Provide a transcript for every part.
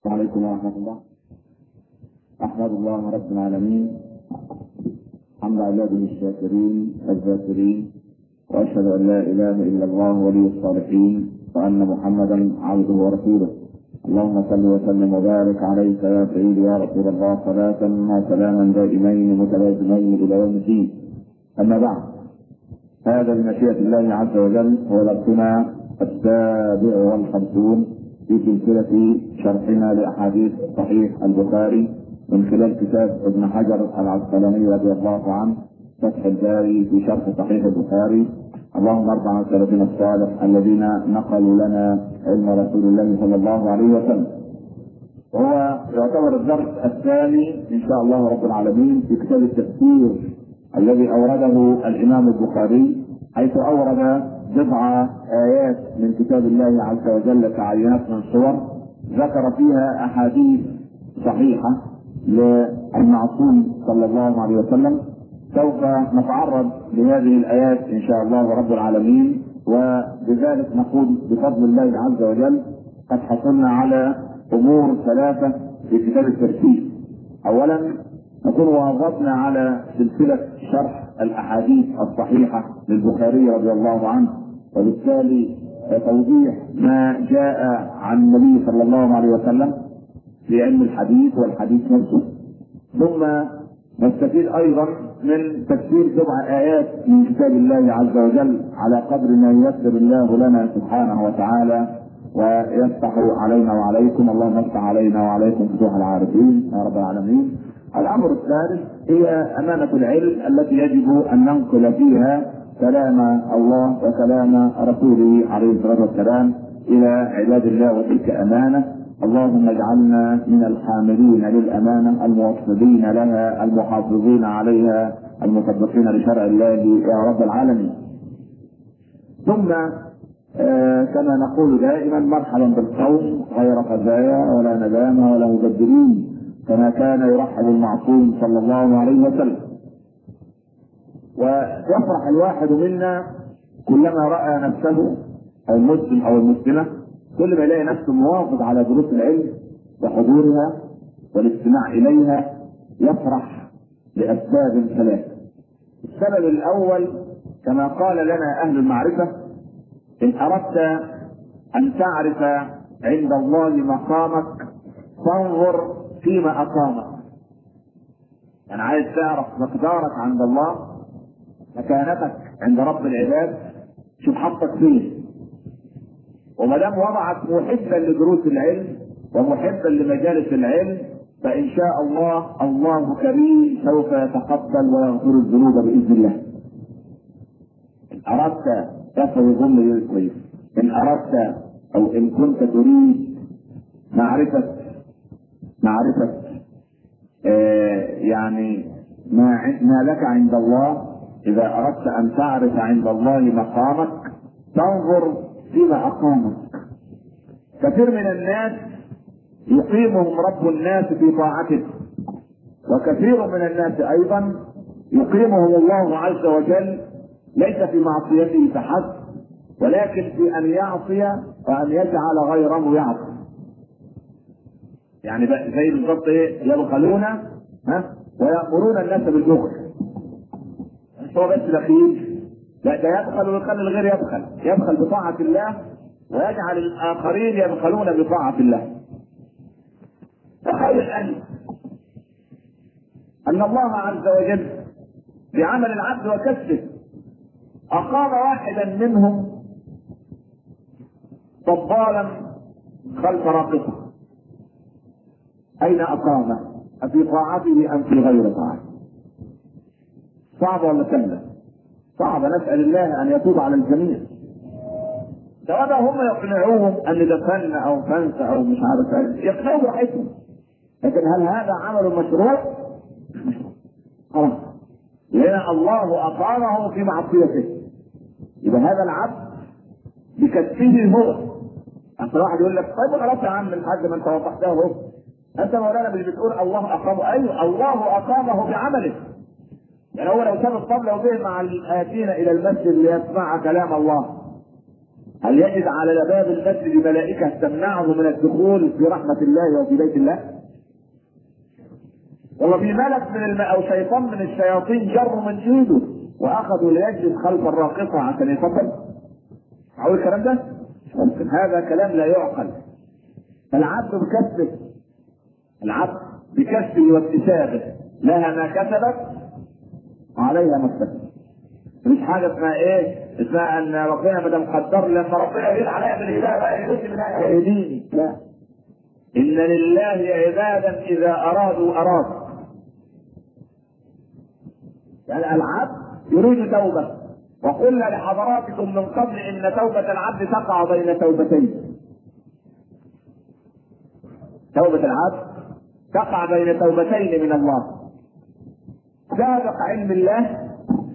عليكم ورحمة الله. أحمد الله رب العالمين حمد عباده الشاكرين الذاكرين، وأشهد أن لا إله إلا الله ولي الصالحين، وأن محمدا عبده ورسوله. اللهم صل وسلم وبارك عليك يا سيدي يا رسول الله، صلاة وسلاما دائمين متلازمين إلى يوم الدين. أما بعد، هذا بمشيئة الله عز وجل هو درسنا 57 في سلسلة شرحنا لأحاديث صحيح البخاري من خلال كتاب ابن حجر العسقلاني رضي الله عنه فتح الباري في شرح صحيح البخاري. اللهم ارض عن سلفنا الصالح الذين نقلوا لنا علم رسول الله صلى الله عليه وسلم. هو يعتبر الدرس الثاني ان شاء الله رب العالمين في كتاب التفسير الذي اورده الامام البخاري، حيث اورد بضع ايات من كتاب الله عز وجل كعينات من صور ذكر فيها احاديث صحيحه للمعصوم صلى الله عليه وسلم. سوف نتعرض لهذه الايات ان شاء الله رب العالمين، وبذلك نقول بفضل الله عز وجل قد حصلنا على امور ثلاثه في كتاب الترتيب. اولا، نكون واظبنا على سلسله شرح الاحاديث الصحيحه للبخاري رضي الله عنه، وبالتالي توضيح ما جاء عن النبي صلى الله عليه وسلم في علم الحديث والحديث نفسه. ثم نستفيد ايضا من تفسير سبع ايات من كتاب الله عز وجل على قدر ما ييسر الله لنا سبحانه وتعالى ويفتح علينا وعليكم. اللهم افتح علينا وعليكم فتوح العارفين يا رب العالمين. الامر الثالث هي امانه العلم التي يجب ان ننقل فيها كلام الله وكلام رسوله عليه الصلاه والسلام الى عباد الله، وتلك امانه. اللهم اجعلنا من الحاملين للامانه الموصلين لها المحافظين عليها المطبقين لشرع الله يا رب العالمين. ثم كما نقول دائما، مرحبا بالقوم غير خزايا ولا ندامه ولا مبدلين، كما كان يرحب المعصوم صلى الله عليه وسلم. ويفرح الواحد منا كلما راى نفسه او المسلم او المسلمه، كل ما يلاقي نفسه محافظ على دروس العلم وحضورها والاستماع اليها، يفرح لاسباب ثلاثه. السبب الاول كما قال لنا اهل المعرفه: ان اردت ان تعرف عند الله مقامك فانظر فيما اقامك. يعني عايز تعرف مقدارك عند الله، مكانتك عند رب العباد، شوف حطك فين. وما دام وضعك محبا لدروس العلم ومحبا لمجالس العلم، فان شاء الله الله كريم سوف يتقبل ويغفر الذنوب باذن الله. ان اردت تفهم الجمله كويس، ان اردت او ان كنت تريد معرفه يعني ما لك عند الله، اذا اردت ان تعرف عند الله مقامك تنظر فيما اقامك. كثير من الناس يقيمهم رب الناس في طاعته، وكثير من الناس ايضا يقيمهم الله عز وجل ليس في معصيته فحسب، ولكن في ان يعصي وان يجعل غيره يعصي. يعني زي بالضبط يبخلون ويأمرون الناس بالبخل. مش هو بس بخيل، لا، ده يبخل ويخلي الغير يبخل بطاعة الله، ويجعل الآخرين يبخلون بطاعة الله. تخيل أن الله عز وجل بعمل العبد وكسبه أقام واحدا منهم طبالا خلف راقصه. أين أقامه؟ أفي طاعته أم في غير طاعته؟ صعب ولا سهل؟ صعب. نسأل الله أن يتوب على الجميع. سواء هم يقنعوهم أن ده فن أو فنس أو مش عارف، يقنعوا براحتهم، لكن هل هذا عمل مشروع؟ خلاص، لأن الله أقامه في معصيته. يبقى هذا العبد بكسبه هو. أصل واحد يقول لك طيب خلاص يا عم الحاج ما أنت وضحتها اهو، انت مولانا مش بتقول الله اقامه؟ ايوه، الله اقامه بعمله. يعني هو لو ساب الطبلة وجه مع الآتين الى المسجد ليسمع كلام الله، هل يجد على باب المسجد ملائكة تمنعه من الدخول في رحمة الله وفي بيت الله؟ والله في ملك او شيطان من الشياطين جروا من ايده واخذوا ليجلس خلف الراقصة عشان يفضل. اقول الكلام ده؟ ممكن. هذا كلام لا يعقل. العبد بكسبه واكتسابه، لها ما كسبت وعليها ما اكتسبت. مش حاجه اسمها اسمها ان ربنا ما دام قدر لما ربنا يريد عليها بالهدايه يهديني. لا، ان لله عبادا اذا ارادوا. يعني العبد يريد توبه، وقلنا لحضراتكم من قبل ان توبه العبد تقع بين توبتين. توبه العبد تقع بين توبتين من الله: سابق علم الله،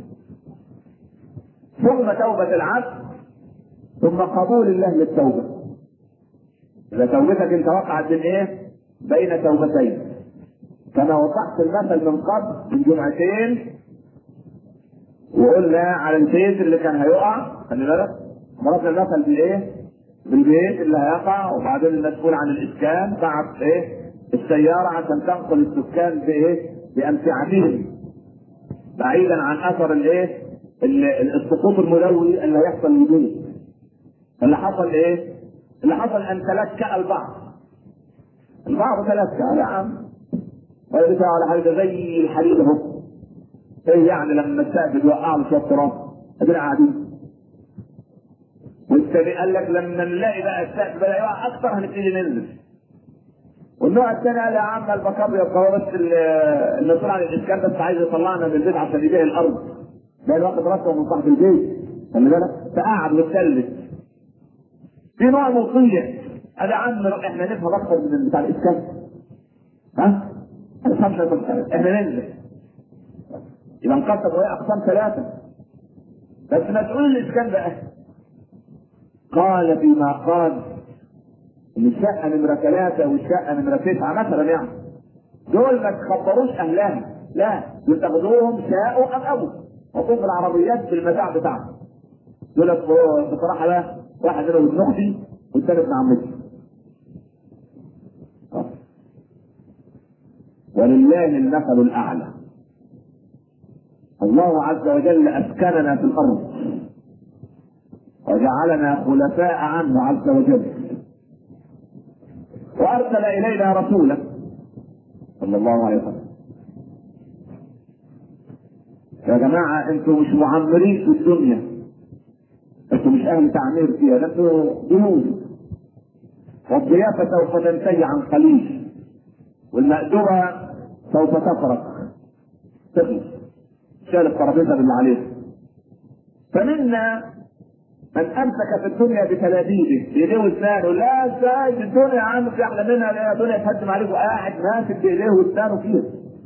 ثم توبة العبد، ثم قبول الله للتوبة. إذا توبتك انت وقعت بين توبتين، كما وضحت المثل من قبل من جمعتين، وقلنا على البيت اللي كان هيقع، خلي بالك ضربنا المثل بالبيت اللي هيقع، وبعدين المسؤول عن الاسكان بعت السيارة عشان تنقل السكان بأمتعتهم بعيدا عن اثر السقوط الملوي اللي هيحصل للبيت. اللي حصل اللي حصل ان تلكأ البعض تلكأ يا عم ولا بتاع ولا حاجه، زي الحديد اهو. يعني لما السقف يوقع له شويه تراب ادينا قاعدين. والثاني قال لك لما نلاقي بقى السقف بدا يقع اكثر هنبتدي ننزل. والنوع الثاني قال يا عم البكار يبقى بس المسؤول عن الاسكان بس عايز يطلعنا من البيت عشان يبيع الارض. ده الواحد راسه من صاحب البيت، خلي بالك، فقعد واتسلت. في نوع مطيع قال يا عم احنا نفهم اكثر من بتاع الاسكان. ها؟ احنا ننزل. يبقى انقسم وهي اقسام ثلاثه. بس مسؤول الاسكان بقى قال فيما قال ان الشقه نمره 3 والشقه نمره 9 مثلا، يعني دول ما تخبروش اهلها، لا دول تاخدوهم شاءوا ام ابوا، حطوهم في العربيات بالمتاع بتاعهم. دول بصراحه بقى واحد منهم ابن اختي والثاني ابن عمتي. ولله المثل الاعلى. الله عز وجل اسكننا في الارض وجعلنا خلفاء عنه عز وجل، وارسل الينا رسولا صلى الله عليه وسلم. يا جماعه انتم مش معمرين في الدنيا، انتم مش اهل تعمير فيها، انتم ضيوف، والضيافه سوف تنتهي عن قليل، والمأدبه سوف تفرق تخلص، شال الترابيزه باللي عليها. فمنا من امسك في الدنيا بتلابيبه بايديه واسنانه، لا ازاي الدنيا يا عم في احلى منها، لا الدنيا تهدم عليك، وقاعد ماسك بايديه واسنانه فيها.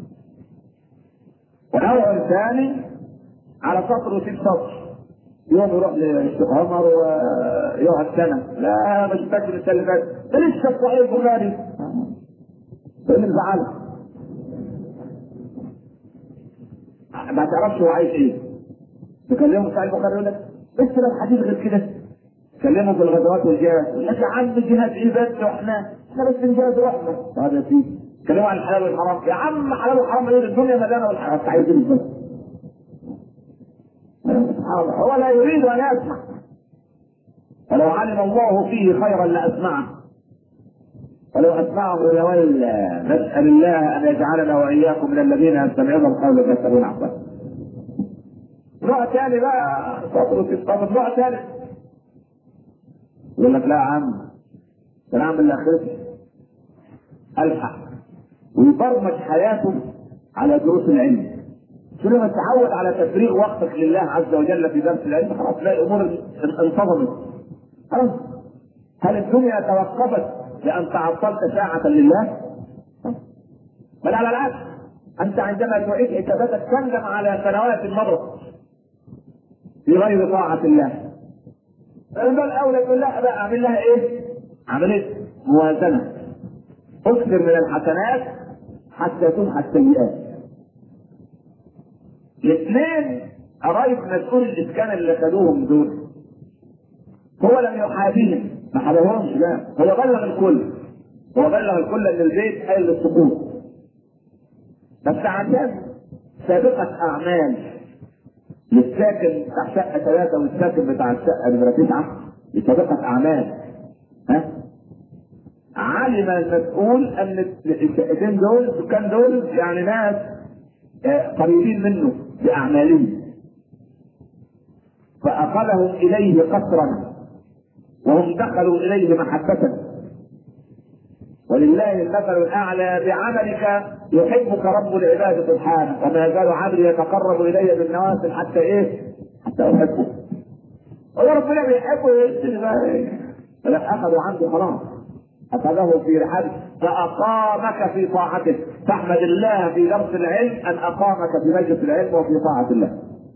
ونوع ثاني على سطر وسيب سطر، يوم يروح للشيخ عمر ويقعد سنه، لا مش فاكر السنه اللي فاتت ده لسه صحيح البخاري. ايه اللي مزعلك؟ ما تعرفش هو عايز ايه. تكلمه بتاع البخاري يقول لك لسه الحديث غير كده. كلمه في الغزوات والجهاد يقول لك يا عم الجهاد عباده واحنا بس نجاهد روحنا. طيب يا سيدي كلمه عن الحلال والحرام، يا عم حلال وحرام ايه؟ الدنيا مليانه والحرام عايز ايه بالظبط؟ هو لا يريد ان يسمع، ولو علم الله فيه خيرا لاسمعه، ولو اسمعه لولى. نسال الله ان يجعلنا واياكم من الذين يستمعون القول فيتبعون احسنه. نوع ثاني بقى نوع ثالث يقول لك لا يا عم ده انا اعمل لاخرتي الحق، ويبرمج حياته على دروس العلم. كل ما تتعود على تفريغ وقتك لله عز وجل في درس العلم خلاص تلاقي الامور انتظمت. خلاص. هل الدنيا توقفت لان تعطلت ساعة لله؟ بل على العكس، انت عندما تعيد حساباتك تندم على سنوات مضت في غير طاعة الله. فالبال الاولى تقول لا بقى اعمل لها عملية موازنة، اكثر من الحسنات حتى تمحى السيئات. الاثنين قرايب مسؤول الاسكان اللي خدوهم دول هو لم يحابيهم، ما حبهمش، لا هو بلغ الكل، هو بلغ الكل ان البيت قال للسقوط. بس عشان سابقة اعمال للساكن بتاع شقة 3 والساكن بتاع الشقة نمرة 9، سابقة اعمال، علم المسؤول ان الشقتين دول السكان دول يعني ناس قريبين منه باعمالهم، فاخذهم اليه قصرا وهم دخلوا اليه محبة. ولله المثل الاعلى بعملك يحبك رب العباد سبحانه، وما يزال عبدي يتقرب الي بالنوافل حتى ايه؟ حتى احبه. وربنا بيحبه فلا اخذوا عنده خلاص، اخذه في رحاب فاقامك في طاعته. فاحمد الله في درس العلم ان اقامك في مجلس العلم وفي طاعة الله.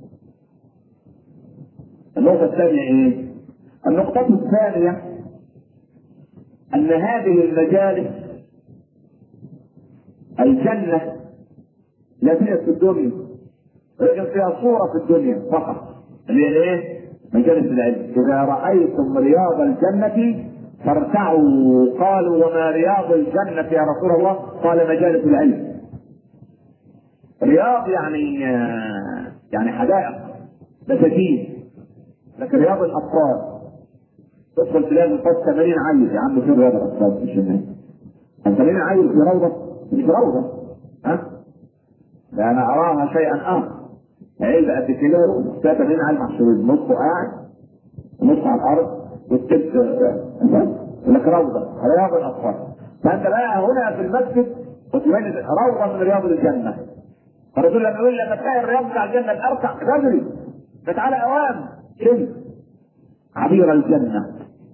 النقطة الثانية ايه؟ النقطة الثانية ان هذه المجالس الجنة لا توجد في الدنيا، ولكن فيها صورة في الدنيا فقط، اللي هي ايه؟ مجالس العلم. اذا رأيتم رياض الجنة فارتعوا. قالوا وما رياض الجنة يا رسول الله؟ قال مجالس العلم. رياض يعني حدائق بساتين، لكن رياض الاطفال تدخل تلاقي الفصل 80 عيل. يا عم فين رياض الاطفال؟ مش هناك 80 عيل في روضة؟ مش روضة، ده انا اراها شيئا اخر. عيل قد كده 80 عيل محشورين، نصه قاعد ونصه على الارض والتلت لك روضة رياض الاطفال. فانت بقى هنا في المسجد وتميز روضة من رياض الجنة. الرسول لما يقول لما تلاقي الرياض بتاع الجنة الارقع رجلي فتعالى اوام شم عبير الجنة.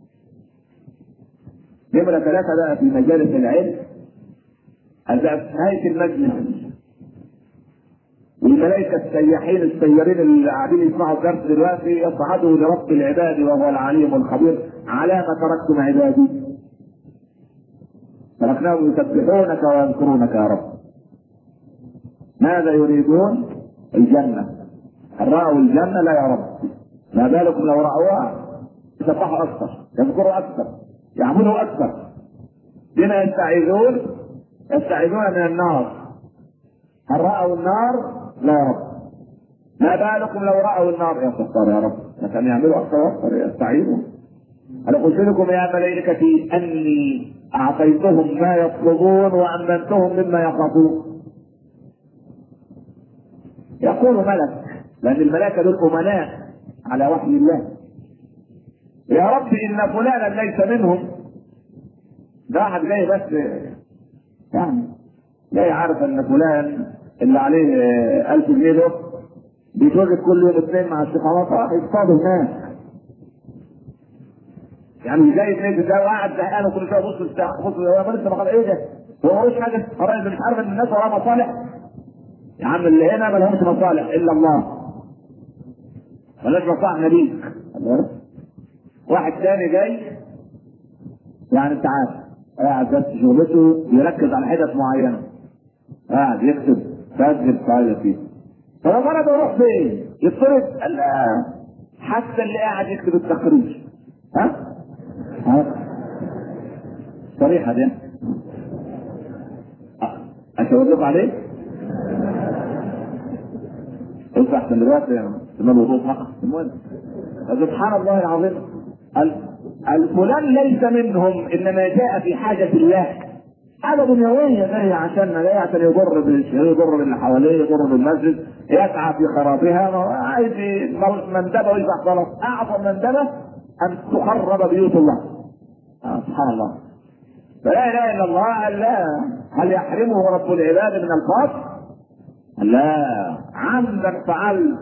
نمرة 3 بقى في مجالس العلم بقى في نهاية المجلس والملائكة السياحين السيارين اللي قاعدين يسمعوا الدرس دلوقتي يصعدوا لرب العباد وهو العليم الخبير. على ما تركتم عبادي؟ تركناهم يسبحونك ويذكرونك يا رب. ماذا يريدون؟ الجنة. هل رأوا الجنة؟ لا يا رب. ما بالكم لو رأوها يسبحوا أكثر، يذكروا أكثر، يعبدوا أكثر. بما يستعيذون؟ يستعيذون من النار. هل رأوا النار؟ لا يا رب. ما بالكم لو رأوا النار؟ يا ستار يا رب، لكن يعملوا أكثر وأكثر يستعيذوا. هل أخبركم يا ملائكتي أني أعطيتهم ما يطلبون وأمنتهم مما يخافون؟ يقول ملك، لأن الملائكة دول أمناء على وحي الله، يا رب إن فلانا ليس منهم. ده واحد جاي بس يعني جاي عارف ان فلان اللي عليه 1000 جنيه ده بيتواجد كل يوم 2 مع الشيخ عمر يصطادوا هناك. يعني جاي بنيت ده وقاعد زهقان وكل شويه بص هو لسه ما ايه ده؟ هو ملوش حاجه؟ الراجل مش عارف ان الناس وراها مصالح؟ يا عم اللي هنا ما لهمش مصالح الا الله، مالناش مصالح نبيك. واحد ثاني جاي يعني انت عارف قاعد بس شغلته يركز على حتت معينه، قاعد يكتب سجل صاير فيه. فلما انا بروح فين؟ يطرد حتى اللي قاعد يكتب التقرير. صريحه دي اشاور لكم عليه. قلت احسن دلوقتي يعني الوضوء فقط. المهم سبحان الله العظيم، الفلان ليس منهم انما جاء في حاجه الله، حاجه دنيويه جاي عشان يضر باللي حواليه، يضر بالمسجد، يسعى في خرابها، عايز مندبه ويفتح غلط. اعظم مندبه ان تخرب بيوت الله. سبحان الله. فلا اله الا الله. لا هل يحرمه رب العباد من الفضل؟ لا. عمدا فعلت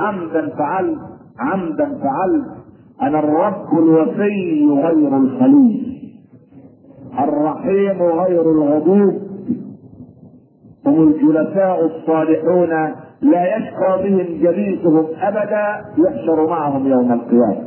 عمدا فعلت. انا الرب الوفي غير الخليل، الرحيم غير الغضوب، هم الجلساء الصالحون لا يشقى بهم جليسهم ابدا، يحشر معهم يوم القيامه.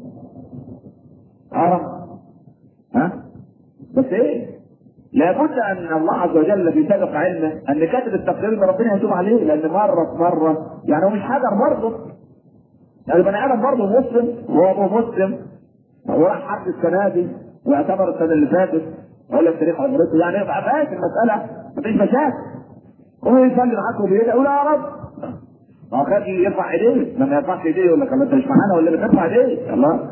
بس ايه؟ لابد ان الله عز وجل في سابق علمه ان كاتب التقدير ده ربنا يتوب عليه، لان مره يعني هو مش حجر برضه، يعني بني ادم برضه مسلم وهو مسلم، هو راح حد السنه دي واعتبر السنه اللي فاتت ولا تاريخ عمرته، يعني يبقى فاهم المساله مفيش مشاكل. هو يصلي معاك وبيدعي يقول يا رب، ما هو خد يرفع ايديه، ما يرفعش ايديه يقول لك انت مش معانا ولا بترفع ايديه؟ الله،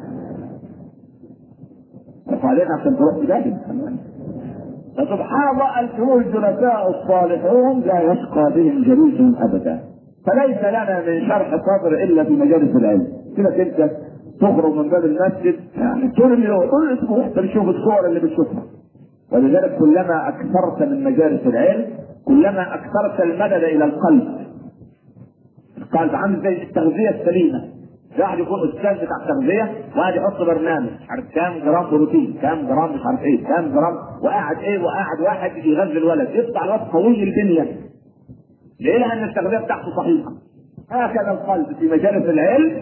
ارفع ايديك عشان تروح تجاهد. فسبحان الله أنتم الجلساء الصالحون لا يشقى بهم جليسهم أبدا. فليس لنا من شرح صدر إلا في مجالس العلم. كده أنت تخرج من باب المسجد يعني طول اليوم طول الأسبوع تشوف الصور اللي بتشوفها. ولذلك كلما أكثرت من مجالس العلم كلما أكثرت المدد إلى القلب. القلب عامل زي التغذية السليمة. واحد يكون استاذ بتاع التغذيه وقاعد يحط برنامج مش عارف كام جرام بروتين، كام جرام مش عارف ايه، كام جرام، وقاعد واحد يغذي الولد يطلع الولد قوي البنيه. ليه؟ لان التغذيه بتاعته صحيحه. هكذا القلب في مجالس العلم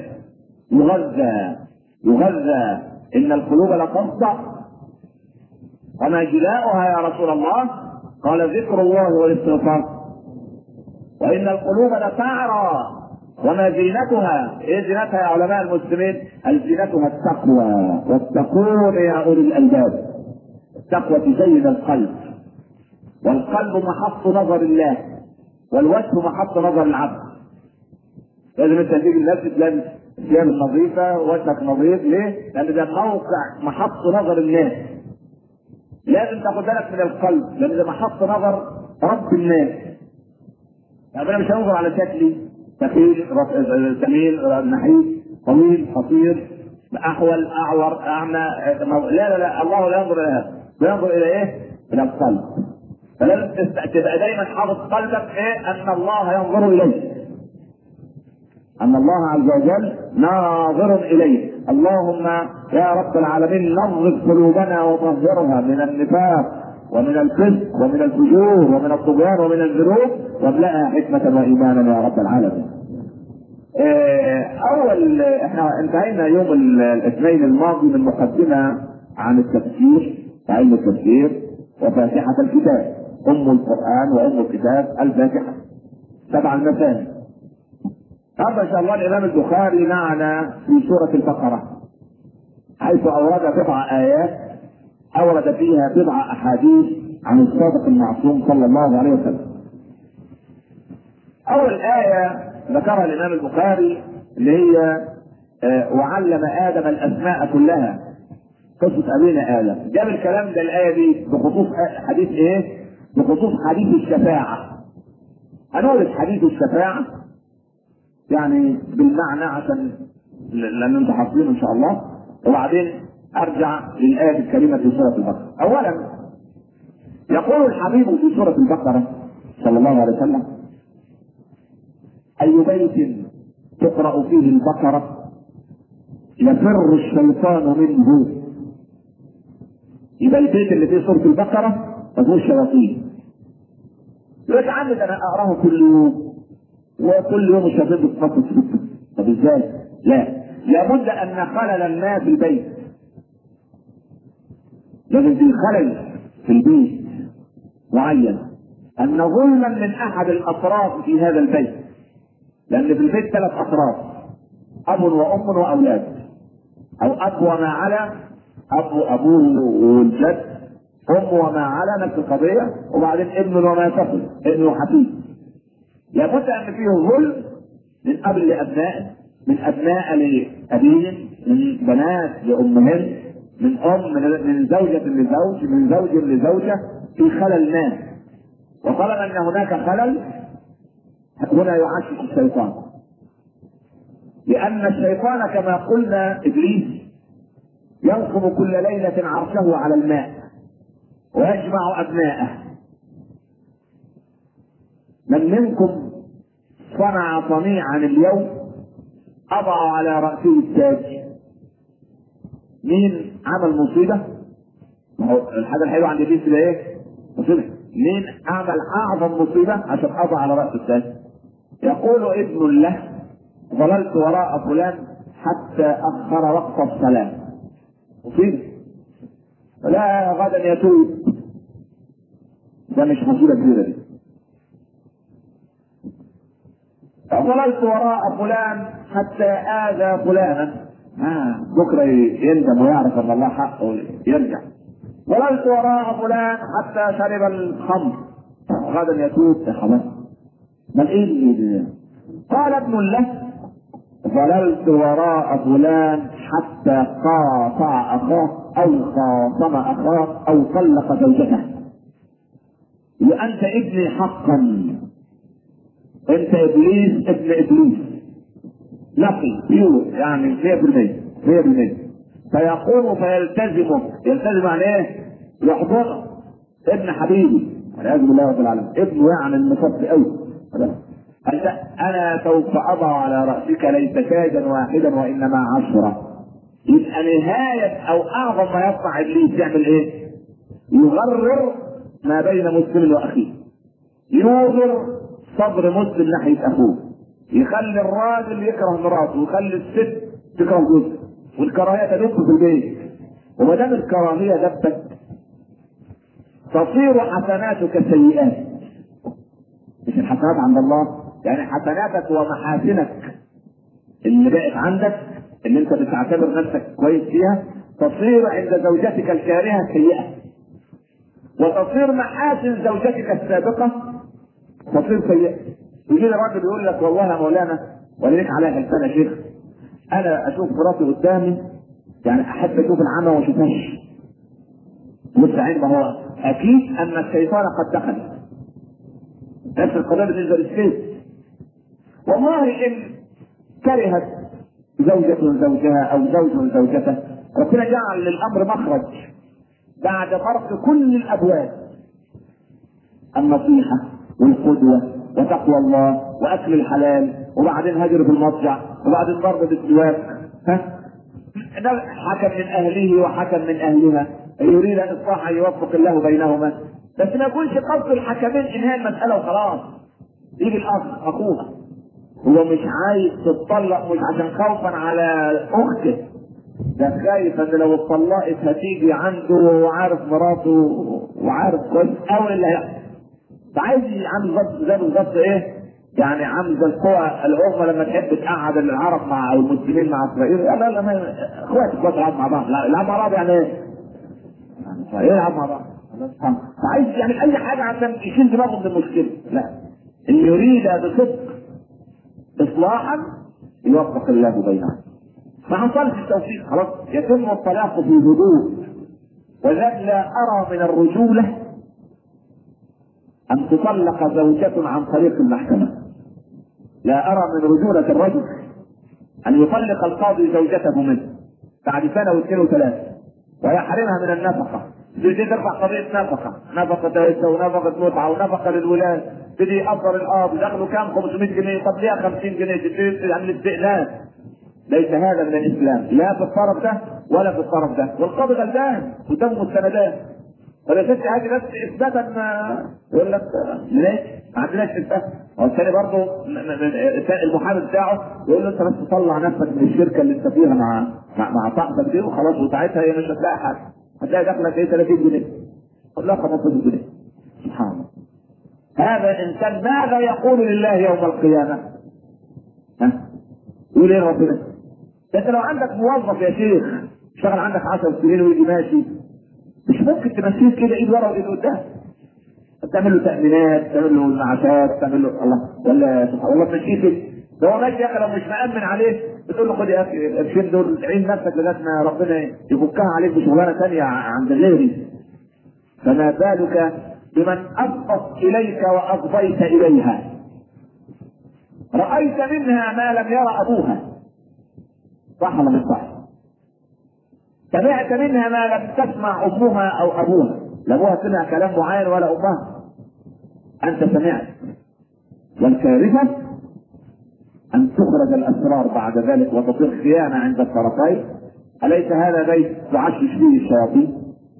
يغذى. ان القلوب لتصدع وما جلاؤها يا رسول الله؟ قال ذكر الله والاستغفار. وان القلوب لتعرى وما زينتها؟ ايه زينتها يا علماء المسلمين؟ زينتها التقوى، واتقون يا اولي الالباب. التقوى تزين القلب، والقلب محط نظر الله، والوجه محط نظر العبد. لازم انت تيجي المسجد لابس ثياب نظيفه ووجهك نظيف. ليه؟ لان ده موقع محط نظر الناس. لازم تاخد بالك من القلب لان ده محط نظر رب الناس. يعني انا مش هنظر على شكلي ثقيل سمين نحيف طويل قصير احول اعور اعمى، لا الله لا ينظر الى هذا، ينظر الى ايه؟ الى القلب. فلازم تبقى دايما حاطط قلبك ايه؟ ان الله ينظر اليك، ان الله عز وجل ناظر اليه. اللهم يا رب العالمين نظف قلوبنا وطهرها من النفاق ومن الفسق ومن الفجور ومن الطغيان ومن الذنوب، واملأها حكمة وإيمانا يا رب العالمين. احنا انتهينا يوم الاثنين الماضي من مقدمة عن التفسير، علم التفسير وفاتحة الكتاب، أم القرآن وأم الكتاب الفاتحة، 7 المثاني. هذا إن شاء الله الإمام البخاري معنا في سورة البقرة، حيث أورد 7 آيات أورد فيها 7 أحاديث عن الصادق المعصوم صلى الله عليه وسلم. أول آية ذكرها الإمام البخاري اللي هي وعلم آدم الأسماء كلها، قصة أبينا آدم. جاب الكلام ده الآية دي بخصوص حديث إيه؟ بخصوص حديث الشفاعة. هنقول حديث الشفاعة يعني بالمعنى عشان لأن أنتم حافظينه إن شاء الله، وبعدين أرجع للآية الكريمة في سورة البقرة. أولا يقول الحبيب في سورة البقرة صلى الله عليه وسلم: أي بيت تقرأ فيه البقرة يفر الشيطان منه. يبقى البيت اللي فيه سورة البقرة ما فيهوش شياطين. يقول لك عم ده انا اقراه كل يوم وكل يوم الشياطين بتتنطط فيه. طب ازاي؟ لا، لابد ان خلل ما في البيت، لازم في خلل في البيت معين، ان ظلما من احد الاطراف في هذا البيت، لان في البيت 3 اطراف: اب وام واولاد، او اب وما على ابوه والجد، ام وما على نفس القضيه، وبعدين ابن وما تقل، ابن وحفيد. لابد ان فيه ظلم من اب لابنائه، من ابناء لابيهم، من بنات لامهن، من زوجة لزوج، من زوج لزوجة، في خلل ما. وطالما ان هناك خلل هنا يعشش الشيطان، لان الشيطان كما قلنا ابليس ينصب كل ليلة عرشه على الماء ويجمع ابناءه. من منكم صنع صنيعا اليوم اضع على رأسه التاج؟ مين عمل مصيبة؟ الحاجة الحلوة عند ابليس ده ايه؟ مصيبة. مين عمل اعظم مصيبة عشان اضع على رأس التاج؟ يقول ابن له: ظللت وراء فلان حتى اخر وقت الصلاة. مصيبة. لا غدا يتوب. ده مش مصيبة كبيرة دي. ظللت وراء فلان حتى آذى فلانا، بكره يندم ويعرف ان الله حق ويرجع. ظللت وراء فلان حتى شرب الخمر، غدا يتوب. يا خلاص ما ايه؟ قال ابن له: ظللت وراء فلان حتى قاطع اخاه او خاصم اخاه او طلق زوجته. وانت ابني حقا، انت ابليس ابن ابليس نقي بيور، يعني 100%. فيقوم فيلتزمك. يلتزم عن ايه؟ يحضنك. ابن حبيبي والعياذ بالله رب العالمين، ابنه يعني المصاب قوي. انا سوف اضع على راسك ليس تاجا واحدا وانما 10. يبقى نهايه او اعظم ما يصنع ابليس يعمل ايه؟ يغرر ما بين مسلم واخيه، يوغر صدر مسلم ناحيه اخوه، يخلي الراجل يكره مراته ويخلي الست تكره جوزها، والكراهيه تدب في البيت. وما دام الكراهيه دبت تصير حسناتك سيئات. مش الحسنات عند الله، يعني حسناتك ومحاسنك اللي بقت عندك اللي انت بتعتبر نفسك كويس فيها تصير عند زوجتك الكارهه سيئه، وتصير محاسن زوجتك السابقه تصير سيئه. يجي الراجل يقول لك: والله يا مولانا وليك عليها حلفان يا شيخ، انا اشوف مراتي قدامي يعني احب اشوف العمى وما اشوفهاش. مستعين، ما هو اكيد ان الشيطان قد دخل. نفس القضيه بالنسبه للسيف. والله ان كرهت زوجة زوجها او زوج زوجته، ربنا جعل للامر مخرج بعد فرق كل الابواب: النصيحه والقدوه وتقوى الله واكل الحلال، وبعدين هجر في المضجع، وبعدين ضرب بالسواك. حكم من اهله وحكم من اهلها، يريد ان اصلاح يوفق الله بينهما، بس ما يكونش قصد الحكمين انهاء المساله وخلاص. يجي الاخ اخوها هو مش عايز تتطلق، مش عشان خوفا على اخته، ده خايف ان لو اتطلقت هتيجي عنده وهو عارف مراته وعارف كويس قوي اللي هيحصل. فعايز عامل زي بالظبط ايه؟ يعني عامل زي القوى الامه لما تحب تقعد العرب مع او المسلمين مع اسرائيل. لا اخوات يلعبوا مع بعض. لا يلعبوا مع بعض يعني ايه؟ يعني ايه يلعبوا مع بعض؟ فعايز يعمل اي حاجه عشان يشيل دماغه من المشكله. لا، ان يريد بصدق اصلاحا يوفق الله بينهم. ما حصلش التوفيق خلاص يتم الطلاق في هدوء. وذلك لا ارى من الرجوله ان تطلق زوجة عن طريق المحكمة. لا ارى من رجولة الرجل ان يطلق القاضي زوجته منه بعد سنة واثنين وثلاثة ويحرمها من النفقة. بدي ترفع قضية نفقة عيسى ونفقة متعة ونفقة للولاد، بدي يقدر القاضي دخله كام 500 جنيه، طب ليه 50 جنيه يعني الاستئناس. ليس هذا من الاسلام، لا في الطرف ده ولا في الطرف ده، والقاضي غلبان قدامه مستندات. ولا ست هذه بس اثباتا يقول لك ليش ما عندناش اثبات. والثاني برضه المحامي بتاعه يقول له: انت بس تطلع نفسك من الشركه اللي انت فيها مع صاحبك دي وخلاص، وساعتها هي مش هتلاقي حاجه، هتلاقي دخلك ايه 30 جنيه لا 15 جنيه. سبحان الله. هذا انسان ماذا يقول لله يوم القيامه؟ يقول ايه ربنا؟ انت لو عندك موظف يا شيخ اشتغل عندك 10 سنين ويجي ماشي، مش ممكن تمشيه كده ايد ورا وايد قدام. تعمل له تامينات، تعمل له المعاشات، تعمل له الله ولا سبحان الله تمشيه كده. ده هو ماشي يا اخي لو مش مأمن عليه بتقول له: خد يا اخي القرشين دول عين نفسك لغايه ما ربنا يفكها عليك بشغلانه ثانيه عند غيري. فما بالك بمن افضت اليك وافضيت اليها، رايت منها ما لم يرى ابوها، صح ولا مش صح؟ سمعت منها ما لم تسمع امها او ابوها. لا ابوها سمع كلام معين ولا امها، انت سمعت. والكارثه ان تخرج الاسرار بعد ذلك وتصير خيانه عند الطرفين. اليس هذا بيت تعشش فيه الشياطين؟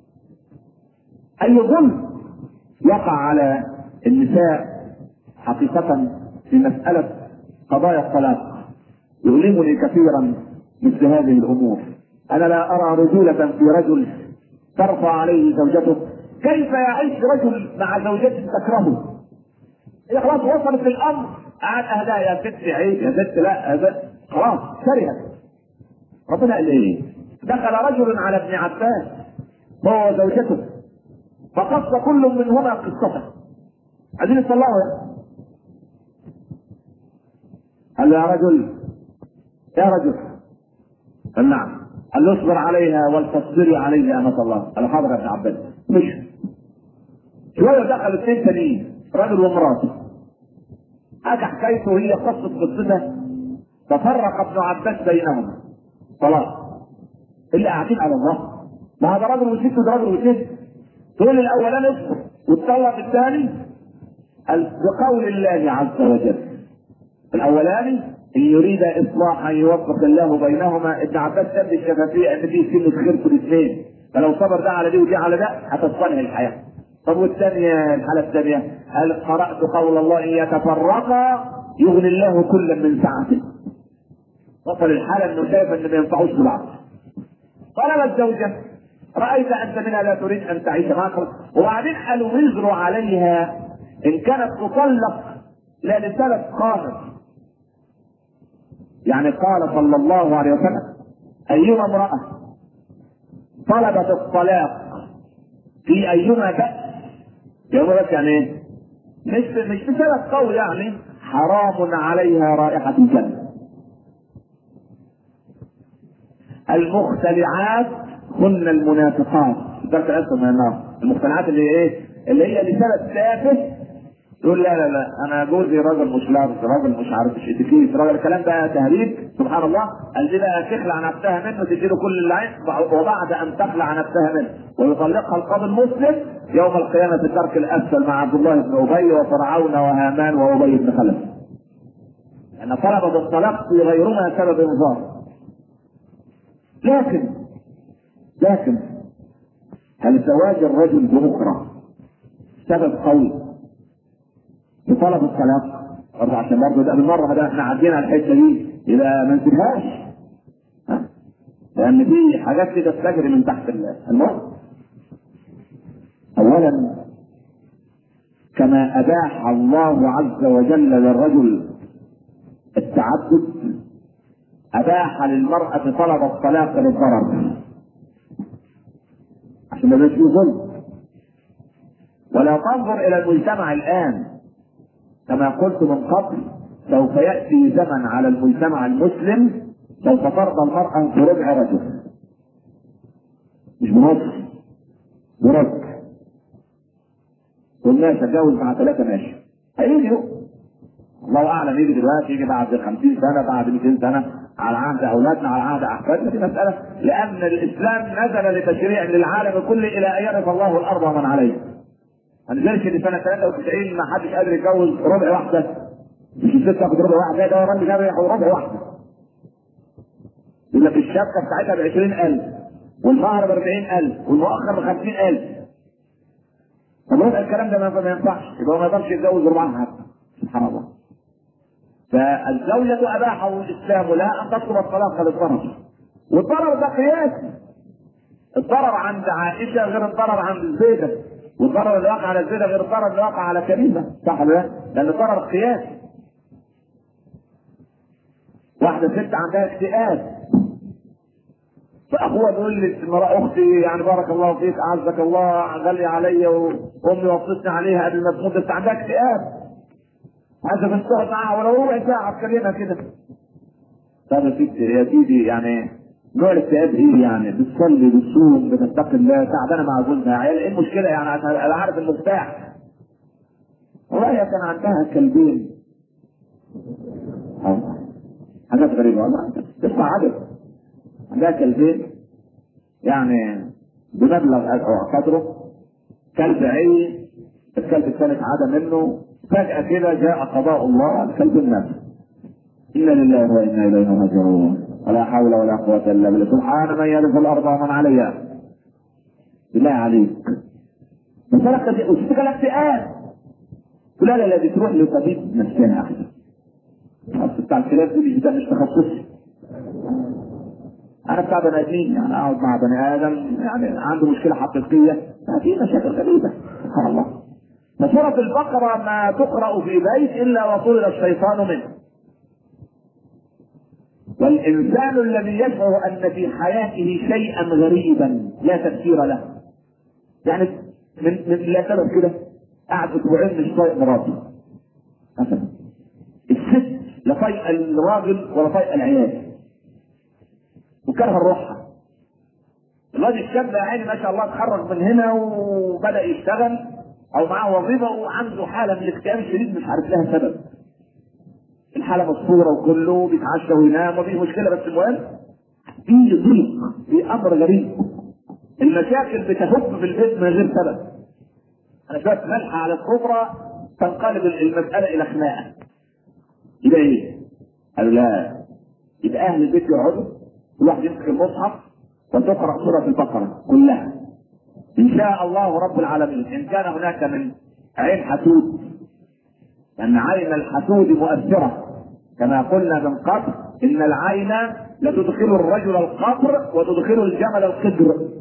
اي ظلم يقع على النساء حقيقه في مساله قضايا الطلاق يؤلمني كثيرا مثل هذه الامور. انا لا ارى رجولة في رجل ترفع عليه زوجته. كيف يعيش رجل مع زوجته تكرهه؟ هي خلاص وصلت الامر، قعد اهلها: يا ست عيب، يا ست لا، يا ست خلاص كرهت. ربنا قال ايه؟ دخل رجل على ابن عباس هو وزوجته فقص كل منهما قصته. عايزين يطلعوا يعني. قال له يا رجل قال نعم. قال له اصبر عليها ولتصبري عليه يا أمة الله. قال حاضر يا ابن عباس. مش شويه دخل اثنين تانيين راجل ومراته. حاجه حكايته هي قصتها. تفرق ابن عباس بينهما خلاص. اللي قاعدين على الله ما هذا راجل وست وده راجل وست. تقول الاولاني اصبر وتطلق الثاني بقول الله عز وجل. الاولاني ان يريد اصلاحا يوفق الله بينهما. ابن عباس كان بالشفافيه ان في سنه خير في الاثنين، فلو صبر ده على دي ودي على ده هتصلح الحياه. طب والثانيه الحاله الثانيه قال قرات قول الله ان يتفرقا يغني الله كلا من سعته. وصل الحاله انه شايف ان ما ينفعوش لبعض. قال الزوجه رايت انت منها لا تريد ان تعيش معك. وبعدين قالوا وزروا عليها ان كانت تطلق لا لسبب قاهر. يعني قال صلى الله عليه وسلم ايما امراه طلبت الطلاق في ايما بأس. يوم بس يعني ايه؟ مش بسبب قول يعني حرام عليها رائحة الجنة. المختلعات هن المنافقات. ذكر اسم من النار. المختلعات اللي ايه؟ اللي هي لسبب تافه تقول لا انا جوزي راجل مش لابس، راجل مش عارف ايش اتيكيت، راجل الكلام ده تهريج. سبحان الله. قال دي بقى تخلع نفسها منه تديله كل اللعين وبعد ان تخلع نفسها منه ويطلقها القاضي المسلم يوم القيامه في الدرك الاسفل مع عبد الله بن ابي وفرعون وهامان وابي بن خلف. ان طلب الطلاق في غيرهما سبب انذار. لكن هل زواج الرجل باخرى سبب قوي بطلب الطلاق؟ برضه عشان برضه ده بالمره ما احنا عدينا على الحته دي يبقى ما نسيبهاش. لان في حاجات كده بتجري من تحت الموت. اولا كما اباح الله عز وجل للرجل التعدد اباح للمراه طلب الطلاق للضرر عشان ما يبقاش فيه ظلم. ولا تنظر الى المجتمع الان كما قلت من قبل سوف يأتي زمن على المجتمع المسلم سوف ترضى المرأة بربع رجل مش بنص بربع. والناس اتجوز مع 3 ماشي هيجي الله اعلم يجي دلوقتي يجي بعد 50 سنة بعد 200 سنة على عهد اولادنا على عهد احفادنا. دي مسألة لان الاسلام نزل لتشريع للعالم كله الى ان يرث الله الارض ومن عليها. هنزلش في سنة 93 ما حدش قادر يتجوز ربع واحدة. مش الست تاخد ربع واحدة ده راجل جاب ياخد ربع واحدة. يقول لك الشبكة بتاعتها ب 20,000 والمهر ب 40,000 والمؤخر ب 50,000. طب ربع الكلام ده ما ينفعش. يبقى هو ما يقدرش يتجوز ربعها حتى. سبحان الله. فالزوجة أباحه الإسلام لها أن تطلب الطلاق للضرر. والضرر ده قياسي. الضرر عند عائشة غير الضرر عند الزيدة. والضرر اللي وقع على الزيدة غير الضرر اللي وقع على كريمة. صح ولا لا؟ لأن الضرر قياسي. واحدة ست عندها اكتئاب فأخوها بيقول لي المرأة أختي يعني بارك الله فيك أعزك الله غالية عليا وأمي وصتني عليها قبل ما تموت بس عندها اكتئاب عايزة بس تقعد معاها ولو ربع ساعة تكلمها كده. طب يا سيدي يعني نوع الاكتئاب ايه يعني؟ بتصلي بتصوم بتتقي الله تعبانه مع جوزها عيال ايه المشكله يعني؟ عشان انا عارف المفتاح. والله كان عندها كلبين حاجات غريبه والله تسمع عدد. عندها كلبين يعني بمبلغ او قدره. كلب عي الكلب الثالث عاد منه فجاه كده جاء قضاء الله الكلب النفس. انا لله وانا اليه راجعون ولا حول ولا قوة الا بالله. سبحان من يرث الارض ومن عليها. بالله عليك مسألة وستك الاكتئاب. لا دي تروح لطبيب نفساني احسن. اصل بتاع الكلاب دي مش تخصصي. انا بتاع بني ادمين يعني اقعد مع بني ادم يعني عنده مشكلة حقيقية في مشاكل غريبة. سبحان الله. فسورة البقرة ما تقرأ في بيت الا وطرد الشيطان منه. والإنسان الذي يشعر أن في حياته شيئا غريبا لا تفسير له، يعني من لا سبب كده قعد أسبوعين مش طايق مراته مثلا، الست لا طايقة الراجل ولا طايقة العيال وكره الروحة. الراجل الشاب يا عيني ما شاء الله اتخرج من هنا وبدأ يشتغل أو معاه وظيفة وعنده حالة من الاكتئاب الشديد مش عارف لها سبب. الحالة مصفورة وكله بيتعشى وينام ومفيش مشكلة، بس المهم في ضيق، في أمر غريب. المشاكل بتهب في البيت من غير سبب. أنا شوية ملح على السفرة تنقلب المسألة إلى خناقة. يبقى إيه؟ قالوا لا، يبقى أهل البيت يقعدوا كل واحد يمسك المصحف وتقرأ سورة البقرة كلها إن شاء الله رب العالمين. إن كان هناك من عين حسود، لأن عين الحسود مؤثرة كما قلنا من قبل، إن العين لتدخل الرجل القبر وتدخل الجمل القدر.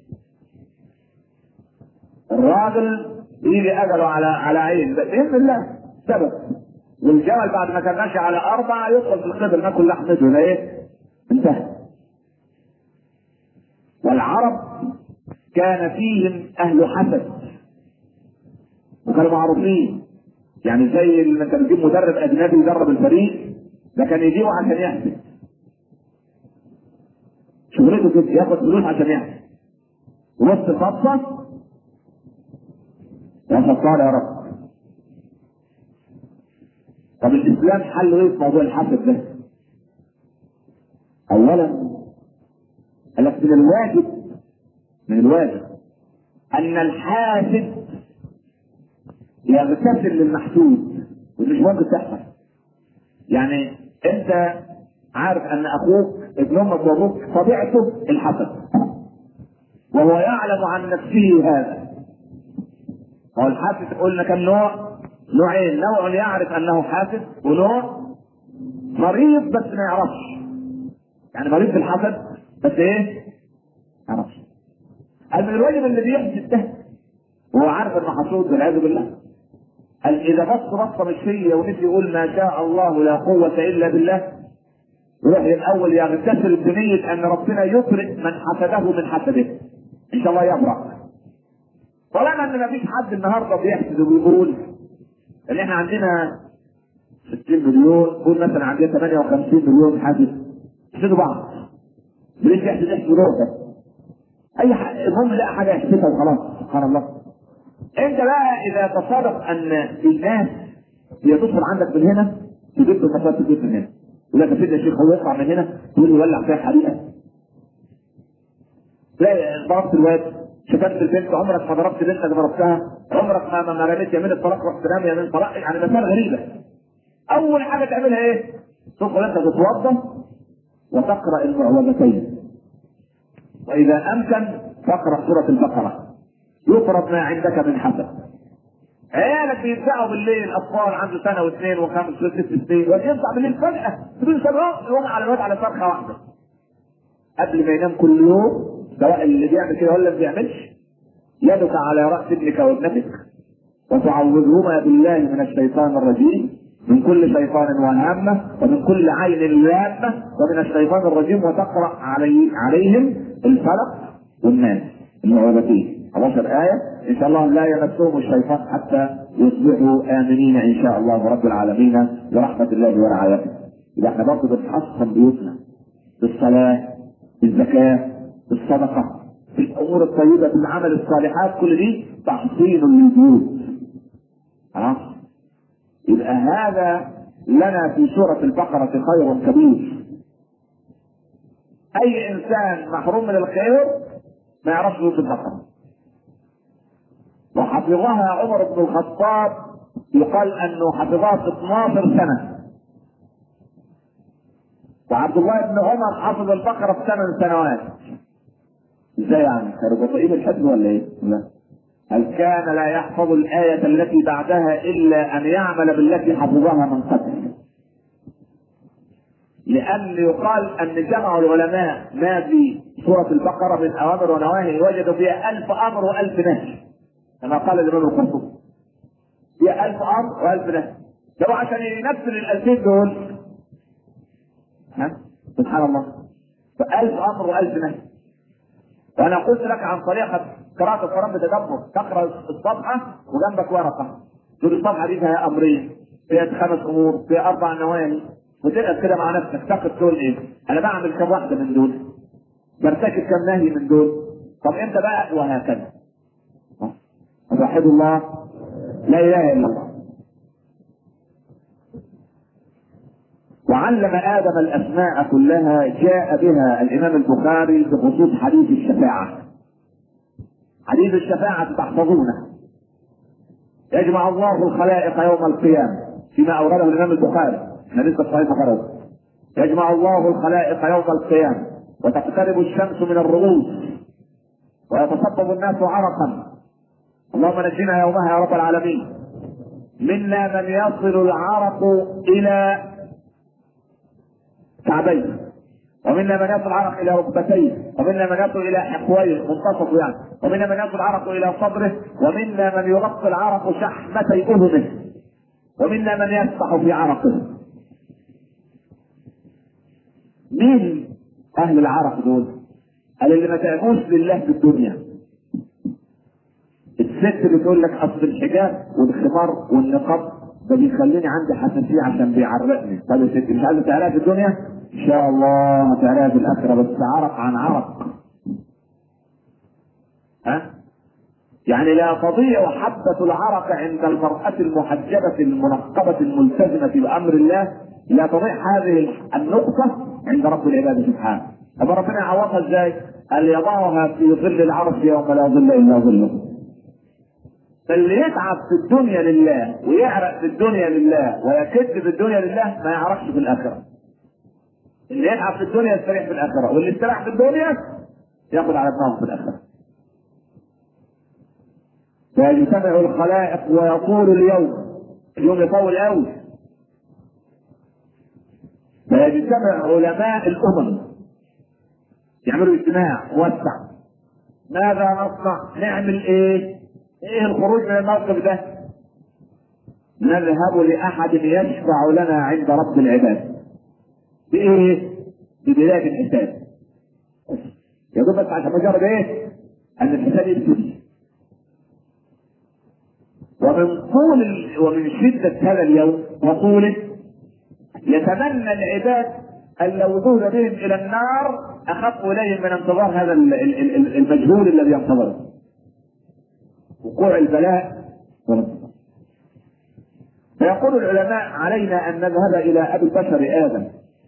الراجل يجي أجله على عين بإذن الله سبب، والجمل بعد ما كان ماشي على 4 يدخل في القدر ناكل لحمته. لا إيه؟ انتهى. والعرب كان فيهم أهل حسد وكانوا معروفين، يعني زي اللي انت بتجيب مدرب اجنبي يدرب الفريق ده كان يجيبه عشان يحسد، شغلته كده ياخد فلوس عشان يحسد ونص صفقه يا ستار يا رب. طب الاسلام حل ايه في موضوع الحسد ده؟ اولا قال لك من الواجب ان الحاسد يغتسل للمحسود، ودي مش ممكن تحصل. يعني انت عارف ان اخوك ابن امك وابوك طبيعته الحسد، وهو يعلم عن نفسه هذا. هو الحاسد قلنا كم نوع؟ نوعين، نوع يعرف انه حاسد ونوع مريض بس ما يعرفش. يعني مريض بالحسد بس ايه؟ ما يعرفش. قال من الواجب اللي بيحسد ده وهو عارف انه حسود والعياذ بالله، قال اذا بص مش هي ونسي يقول ما شاء الله لا قوة الا بالله، يروح الاول يغتسل بنية ان ربنا يبرئ من حسده من حسده ان شاء الله يبرأ. طالما ان مفيش حد النهارده بيحسد وبيقول ان احنا عندنا 60 مليون، قول مثلا عندنا 58 مليون حاسد يحسدوا بعض، ليش يحسد روحه؟ اي المهم لقى حاجه يحسدها وخلاص. سبحان الله. انت بقى اذا تصادف ان الناس هي تدخل عندك من هنا تجيب المسافه تجيب من هنا، يقول لك يا سيدي يا شيخ هو يطلع من هنا تقول يولع فيها حريقه، تلاقي ضربت الواد، شتمت البنت، عمرك ما ضربت بنتك ضربتها، عمرك ما رميت يمين الطلاق رحت رامي يمين الطلاق، يعني مسائل غريبه. اول حاجه تعملها ايه؟ تدخل انت تتوضا وتقرا المعوذتين، واذا امكن تقرا سوره البقره، يطرد ما عندك من حسد. عيالك بينفعوا بالليل، اطفال عنده سنه واثنين وخمس وست سنين، وينفع بالليل فجاه بدون سبب يقوم على الواد على صرخه واحده قبل ما ينام كل يوم، سواء اللي بيعمل كده ولا ما بيعملش، يدك على راس ابنك وابنتك وتعوذهما بالله من الشيطان الرجيم، من كل شيطان وهامه ومن كل عين لامه ومن الشيطان الرجيم، وتقرا عليهم الفلق والناس المعوذتين 11 آية إن شاء الله لا يمسهم الشيطان حتى يصبحوا آمنين إن شاء الله رب العالمين برحمة الله ورعايته. إذا احنا برضه بنحصن بيوتنا بالصلاة، بالزكاة، بالصدقة، بالأمور الطيبة، بالعمل الصالحات، كل دي تحصين للبيوت. خلاص؟ يبقى هذا لنا في سورة البقرة خير كبير. أي إنسان محروم من الخير ما يعرفش سورة البقرة. وحفظها عمر بن الخطاب، يقال انه حفظها 12 سنة، وعبد الله بن عمر حفظ البقرة في 8 سنوات. ازاي يعني؟ كانوا بطيئين الحفظ ولا ايه؟ لا. هل كان لا يحفظ الآية التي بعدها إلا أن يعمل بالتي حفظها من قبل؟ لأن يقال أن جمع العلماء ما في سورة البقرة من أوامر ونواهي وجدوا فيها 1000 أمر و1000 نهي، كما قال الإمام القرطبي فيها 1000 أمر و1000 نهي. لو عشان ينفذ ال2000 دول سبحان الله. فألف أمر وألف نهي. وأنا قلت لك عن طريقة قراءة القرآن بتدبر، تقرأ الصفحة وجنبك ورقة تقول الصفحة دي فيها أمرين، فيها 5 أمور، فيها 4 نواهي، وتقف كده مع نفسك تاخد تقول إيه؟ أنا بعمل كم واحدة من دول؟ برتكب كم نهي من دول؟ طب أنت بقى وهكذا. وحد الله لا إله إلا الله. وعلم آدم الأسماء كلها جاء بها الإمام البخاري بخصوص حديث الشفاعة. حديث الشفاعة تحفظونه. يجمع الله الخلائق يوم القيامة فيما أورده الإمام البخاري حديث صحيح البخاري. يجمع الله الخلائق يوم القيامة وتقترب الشمس من الرؤوس ويتصبب الناس عرقا. اللهم نجنا يومها يا رب العالمين. منا من يصل العرق إلى كعبيه، ومنا من يصل العرق الى ركبتيه، ومنا من يصل الى حقويه منتصف يعني، ومنا من يصل العرق الى صدره، ومنا من يغطي العرق شحمتي اذنه، ومنا من يسبح في عرقه. مين اهل العرق دول؟ قال اللي ما تعبوش لله في الدنيا. الست بتقول لك اصل الحجاب والخمار والنقاب ده بيخليني عندي حساسيه عشان بيعرقني. طب يا ستي مش عايزه تعرقها في الدنيا؟ ان شاء الله هتعرقها في الاخره، بس عرق عن عرق. ها؟ يعني لا تضيع حبة العرق عند المرأة المحجبة المنقبة الملتزمة بأمر الله، لا تضيع هذه النقطة عند رب العباد سبحانه. طب ربنا يعوضها ازاي؟ قال يضعها في ظل العرش يوم لا ظل الا ظله. فاللي يتعب في الدنيا لله ويعرق في الدنيا لله ويكد في الدنيا لله ما يعرفش في الاخره. اللي يتعب في الدنيا يستريح في الاخره، واللي استراح في الدنيا ياخذ على دماغه في الاخره. فيجتمع الخلائق ويطول اليوم يطول قوي. فيجتمع علماء الامم يعملوا اجتماع موسع. ماذا نصنع؟ نعمل ايه؟ ايه الخروج من الموقف ده؟ نذهب لاحد يشفع لنا عند رب العباد. بايه؟ ببدايه الحساب. يا دوب بس عشان مجرد ايه؟ ان الحساب يبتدي. ومن شده هذا اليوم وطوله يتمنى العباد ان لو ذهب بهم الى النار اخف اليهم من انتظار هذا المجهول الذي ينتظره. وقوع البلاء. فيقول العلماء علينا ان نذهب الى ابي البشر ادم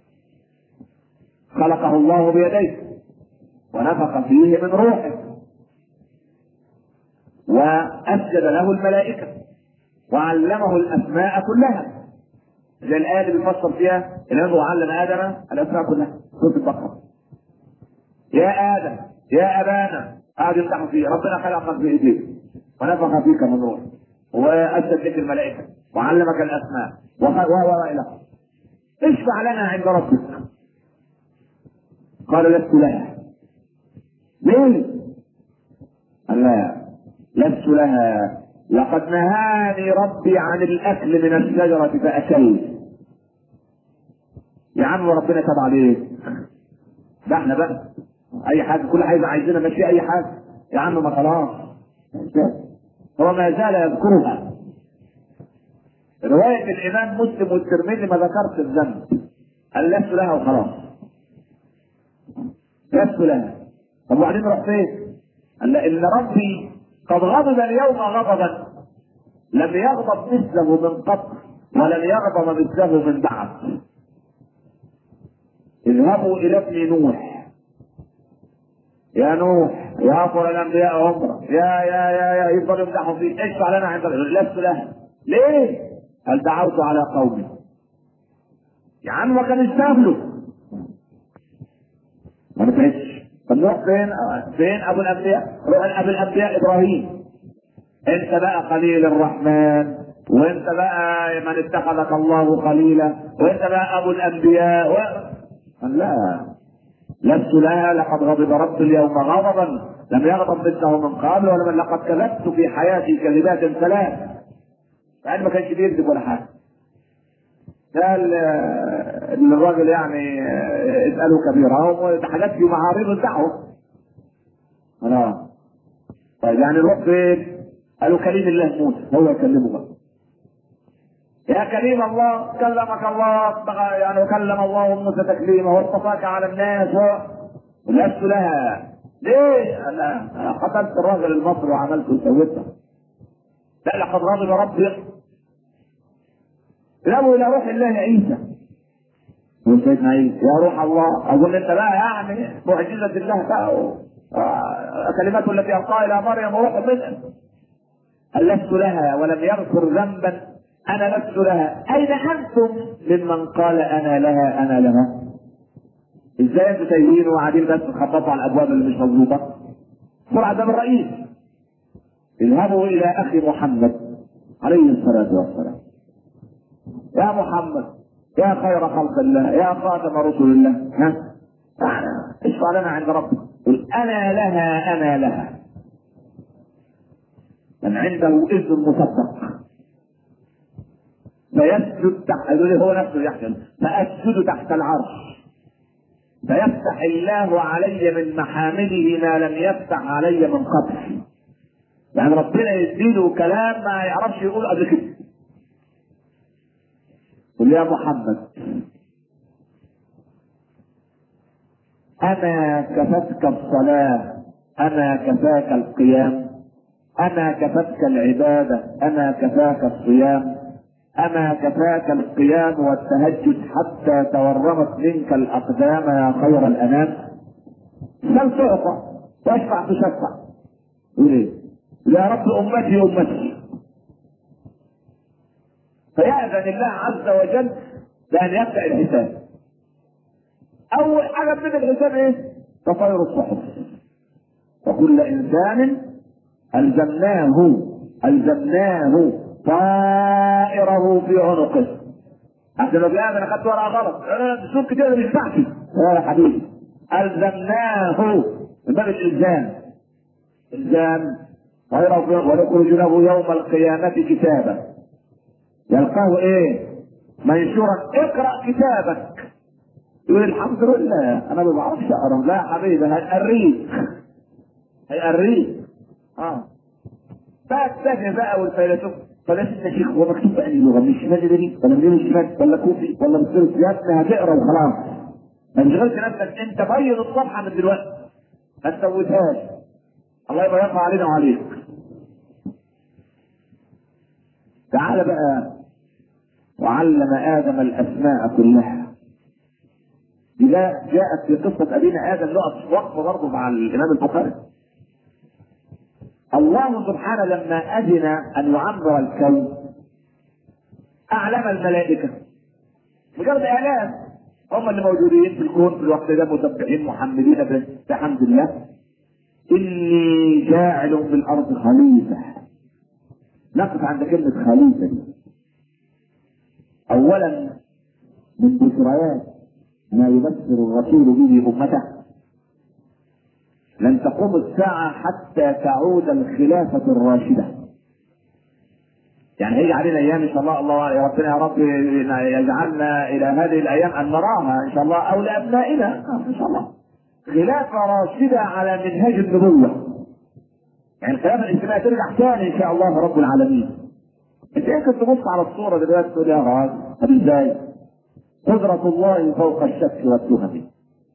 خلقه الله بيديه ونفخ فيه من روحه واسجد له الملائكه وعلمه الاسماء كلها زي الايه اللي بيفسر فيها انه علم ادم الاسماء كلها سوره البقره. يا ادم يا ابانا قعد يمدحوا فيه ربنا خلقك بايديه ونفخ فيك من روحه واسجد لك الملائكه وعلمك الاسماء والى اشفع لنا عند ربك. قال لست لها. ليه؟ قال لا لست لها لقد نهاني ربي عن الاكل من الشجره فاكلت. يا عم ربنا تاب عليه. ده احنا بقى اي حاجه كل حاجه عايزينها ماشي اي حاجه يا عم ما خلاص. هو ما زال يذكرها. روايه الامام مسلم والترمذي ما ذكرت الذنب. قال لست لها وخلاص. لست لها. طب وبعدين نروح فين؟ قال ان ربي قد غضب اليوم غضبا لم يغضب مثله من قبل ولم يغضب مثله من بعد. اذهبوا الى ابن نوح. يا نوح يا افضل الانبياء عمره يا يفضل يمدحوا فيه اشفع لنا عند لست لها. ليه؟ قال دعوت على قومي. يا عم ما كان يستاهلوا. ما نفعش. طب نروح فين ابو الانبياء؟ روح ابو الانبياء ابراهيم. انت بقى خليل الرحمن وانت بقى من اتخذك الله خليلا وانت بقى ابو الانبياء قال لا لست لها لقد غضب ربي اليوم غضبا لم يغضب مثله من قبل ولمن لقد كذبت في حياتي كذبات 3. يعني ما كانش بيكذب ولا حاجه. قال الراجل يعني اسألوا كبيرهم، حاجات في معارض الدعوة. طيب يعني نروح فين؟ قالوا كريم الله موسى، هو يكلمه بقى. يا كريم الله كلمك الله يعني كلم الله موسى تكليما واصطفاك على الناس ولست لها. ليه؟ انا قتلت الراجل المصري وعملت وسويته. لا لقد غضب ربي. لو الى روح الله عيسى وسيدنا عيسى يا روح الله، اظن انت بقى يعني معجزه الله بقى كلماته التي القاها الى مريم وروح منها. قال لست لها ولم يغفر ذنبا انا لست لها. اين انتم ممن قال انا لها انا لها؟ ازاي انتوا تايهين وقاعدين بس تخبطوا على الابواب اللي مش مظبوطه؟ سرعه ده الرئيس. اذهبوا الى اخي محمد عليه الصلاه والسلام. يا محمد يا خير خلق الله يا خاتم رسل الله، اشفع لنا عند ربك. قل انا لها انا لها. من عنده اذن مصدق فيسجد تحت، هو نفسه يحكم فاسجد تحت العرش فيفتح الله علي من محامده ما لم يفتح علي من قبل. يعني ربنا يديله كلام ما يعرفش يقول قبل كده. قل يا محمد انا كفتك الصلاة انا كفاك القيام انا كفتك العبادة انا كفاك الصيام انا كفاك القيام والتهجد حتى تورمت منك الاقدام يا خير الانام. سل تعطى واشفع تشفع. يقول ايه؟ يا رب امتي امتي. فيأذن الله عز وجل بان يبدأ الحساب. اول حاجة من الحساب ايه؟ تطير الصحف. وكل انسان الزمناه طائره في عنقه. عشان لو قال انا خدت ورقه غلط شوف كده مش بتاعتي يا حبيبي. الزمناه من باب الالزام. طائره ونخرج له يوم القيامه كتابا يلقاه ايه؟ منشورا اقرا كتابك. يقول الحمد لله انا ما بعرفش اقرا. لا يا حبيبي هيقريك فالسجن بقى والفيلسوف فلسفه يا شيخ هو مكتوب بأني لغه من الشمال اليمين ولا من اليمين الشمال ولا كوفي ولا مصري؟ يا ابني هتقرا وخلاص. ما تشغلش نفسك انت بين الصفحه من دلوقتي ما تسويتهاش. الله يبقى يقع علينا وعليك. تعال بقى وعلم ادم الاسماء كلها. جاءت في قصه ابينا ادم نقف وقفه برضه مع الامام البخاري. الله سبحانه لما اذن ان يعمر الكون اعلم الملائكه مجرد اعلام هم اللي موجودين في الكون في الوقت ده مسبحين محمدين بحمد الله. اني جاعل في الارض خليفه. نقف عند كلمه خليفه دي. اولا من بشريات ما يبشر الرسول به امته لن تقوم الساعه حتى تعود الخلافه الراشده. يعني هيجي علينا ايام ان شاء الله يا ربنا يا رب يجعلنا الى هذه الايام ان نراها ان شاء الله او لابنائنا ان شاء الله خلافه راشده على منهج النبوه. يعني الخلافه الاسلاميه ترجع ثاني ان شاء الله رب العالمين. انت يمكن تبص على الصوره دلوقتي تقول يا راجل طب ازاي؟ قدره الله فوق الشك والتهم.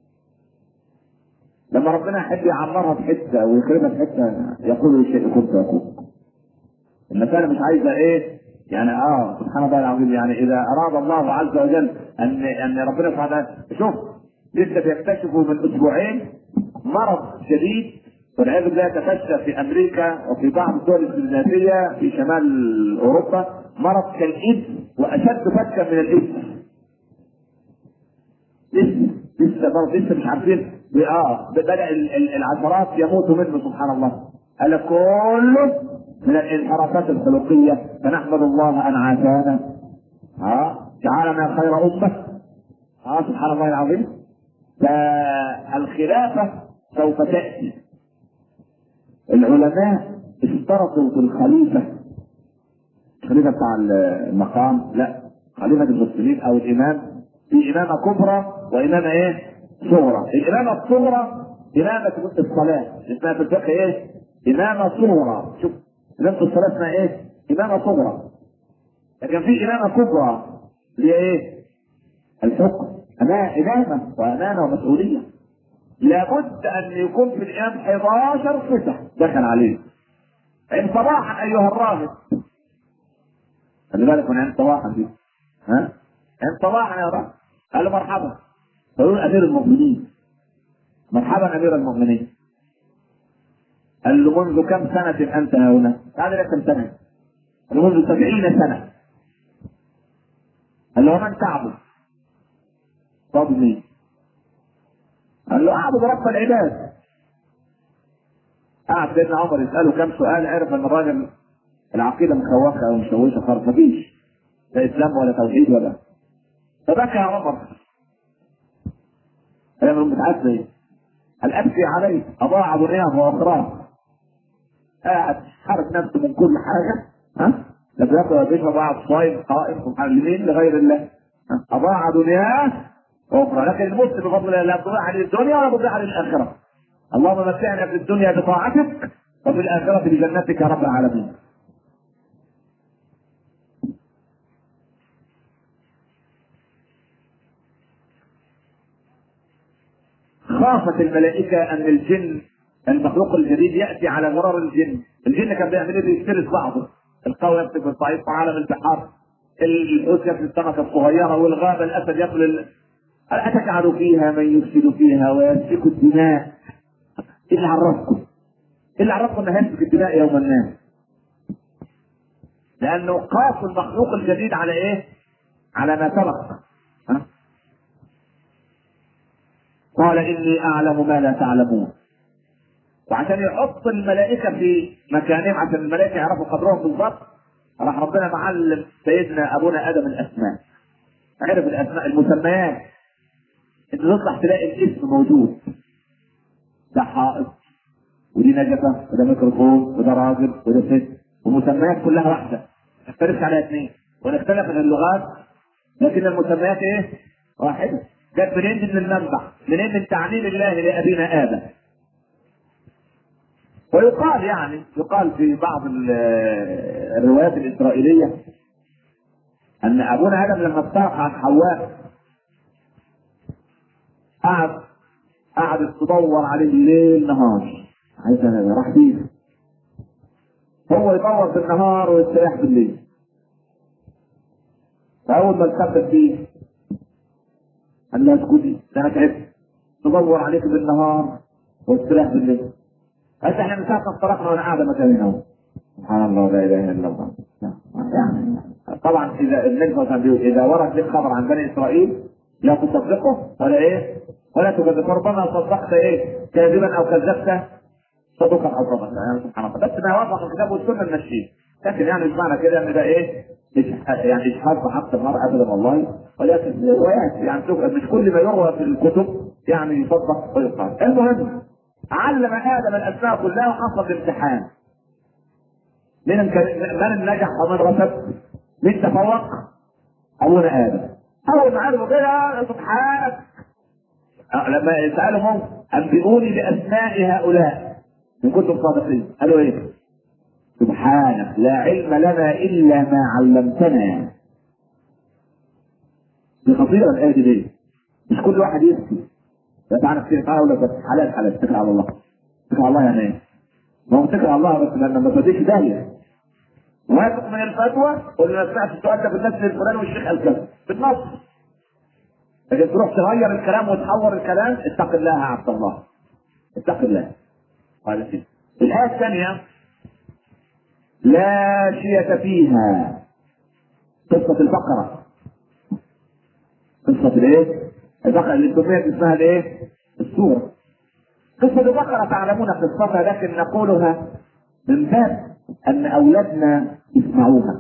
لما ربنا يحب يعمرها في حته ويخربها في حته يقول الشيء كن فيكون. المسألة مش عايزة ايه؟ يعني سبحان الله العظيم. يعني اذا اراد الله عز وجل ان ربنا سبحانه وتعالى شوف لسه بيكتشفوا من اسبوعين مرض شديد والعياذ بالله تفشى في امريكا وفي بعض الدول الاسكندنافيه في شمال اوروبا مرض كالايدز واشد فكا من الايدز. لسه مش عارفين بدا العشرات يموتوا منه سبحان الله. قال كله من الانحرافات الخلقيه فنحمد الله ان عافانا جعلنا خير امه سبحان الله العظيم. فالخلافه سوف تاتي. العلماء اشترطوا في الخليفه بتاع المقام لا خليفة المسلمين او الامام في امامة كبرى وامامة ايه؟ صغرى. الامامة الصغرى امامة الصلاة، اسمها في الفقه ايه؟ امامة صغرى. شوف امامة الصلاة اسمها ايه؟ امامة صغرى. لكن في امامة كبرى اللي هي ايه؟ الحكم. امامة وامانة ومسؤولية. لابد ان يكون في الامام 11 صفة دخل عليه. ان صباحا ايها الراهب، خلي بالك من ان صباحا دي، ها؟ ان صباحا يا راهب، قال له مرحبا. قالوا امير المؤمنين. مرحبا امير المؤمنين. قال له منذ كم سنة انت هنا؟ قال له كم سنة؟ قال له منذ 70 سنة. قال له ومن تعبد؟ طب مين؟ قال له اعبد رب العباد. قعد سيدنا عمر يساله كم سؤال، عرف ان الراجل العقيده مخوخه او مشوشه خالص، مفيش لا اسلام ولا توحيد ولا. فبكى عمر. قال له بتعدي ايه؟ قال ابكي عليه اضاع دنياه واخراه. قاعد حارب نفسه من كل حاجه، ها؟ لا بياكل ولا بيشرب، قاعد صايم قائم متعلمين لغير الله، اضاع دنياه واخرى. لكن المسلم بفضل الله لا تضيع عليه الدنيا ولا تضيع عليه الاخره. اللهم متعنا في الدنيا بطاعتك وفي الاخره بجنتك يا رب العالمين. خافت الملائكة ان الجن المخلوق الجديد يأتي على غرار الجن. الجن كان بيعمل ايه؟ بيفترس بعضه. القوي يمسك بالضعيف في عالم البحار، الحوت ياكل السمكة الصغيرة، والغابة الاسد ياكل اتجعل فيها من يفسد فيها ويسفك الدماء. ايه اللي عرفكم؟ ايه اللي عرفكم ان هيسفك الدماء يوم الناس؟ لانه قاس المخلوق الجديد على ايه؟ على ما سبق. ها؟ قال اني اعلم ما لا تعلمون. وعشان يحط الملائكة في مكانهم، عشان الملائكة يعرفوا قدرهم بالضبط، راح ربنا معلم سيدنا ابونا ادم الاسماء. عرف الاسماء المسميات. انت تطلع تلاقي الاسم موجود، ده حائط ودي نجفة وده ميكروفون وده راجل وده ست، ومسميات كلها واحدة، ما تختلفش عليها اثنين ونختلف في اللغات، لكن المسميات ايه؟ واحدة. جت منين؟ من المنبع، منين؟ من تعليم الله لابينا ادم. ويقال يعني يقال في بعض الروايات الاسرائيليه ان ابونا ادم لما افترق عن حواء قعدت تدور عليه الليل نهار، عايزه راح فيه. هو يدور في النهار ويستريح بالليل. فاول ما التفت فيه قال لها اسكتي، ده انا تعبت تدور عليك بالنهار واستريح بالليل. قالت احنا من ساعه ما افترقنا وانا قاعده مكاني اهو. سبحان الله، لا اله الا الله. يعني طبعا اذا النبي صلى الله عليه وسلم اذا ورد لك خبر عن بني اسرائيل لا تصدقه ولا ايه؟ ولا تكذبه. ربما صدقت ايه؟ كاذبا او كذبت صدقا او صدقا. يعني سبحان الله، بس ما وافق الكتاب والسنه نمشيه. لكن يعني مش معنى كده ان ده ايه؟ يعني اجحاف بحق المرء ابدا والله، ولكن روايات يعني مش كل ما يروى في الكتب يعني يصدق ويقال. المهم علم ادم الاسماء كلها وحصل الامتحان. من نجح ومن رفض؟ مين تفوق؟ ابونا ادم. اول ما عرفوا كده سبحانك، لما سالهم انبئوني باسماء هؤلاء ان كنتم صادقين، قالوا ايه؟ سبحانك لا علم لنا الا ما علمتنا. دي خطيره الايه دي ليه؟ مش كل واحد يفتي. لا تعرف كتير اقول لك بس حلال حلال، اتكل على الله. اتكل على الله يعني ايه؟ ما هو اتكل على الله بس لما ما توديش داهيه. واثق من الفتوى قول له انا سمعت السؤال ده في الناس الفلاني والشيخ قال كذا بالنص، لكن تروح تغير الكلام وتحور الكلام. اتق الله يا عبد الله، اتق الله. هذا شيء. الايه الثانيه لا شية فيها، قصه البقره. قصه الايه؟ البقره اللي سميت اسمها الايه؟ السوره. قصه البقره تعلمون قصتها، لكن نقولها من باب ان اولادنا يسمعوها.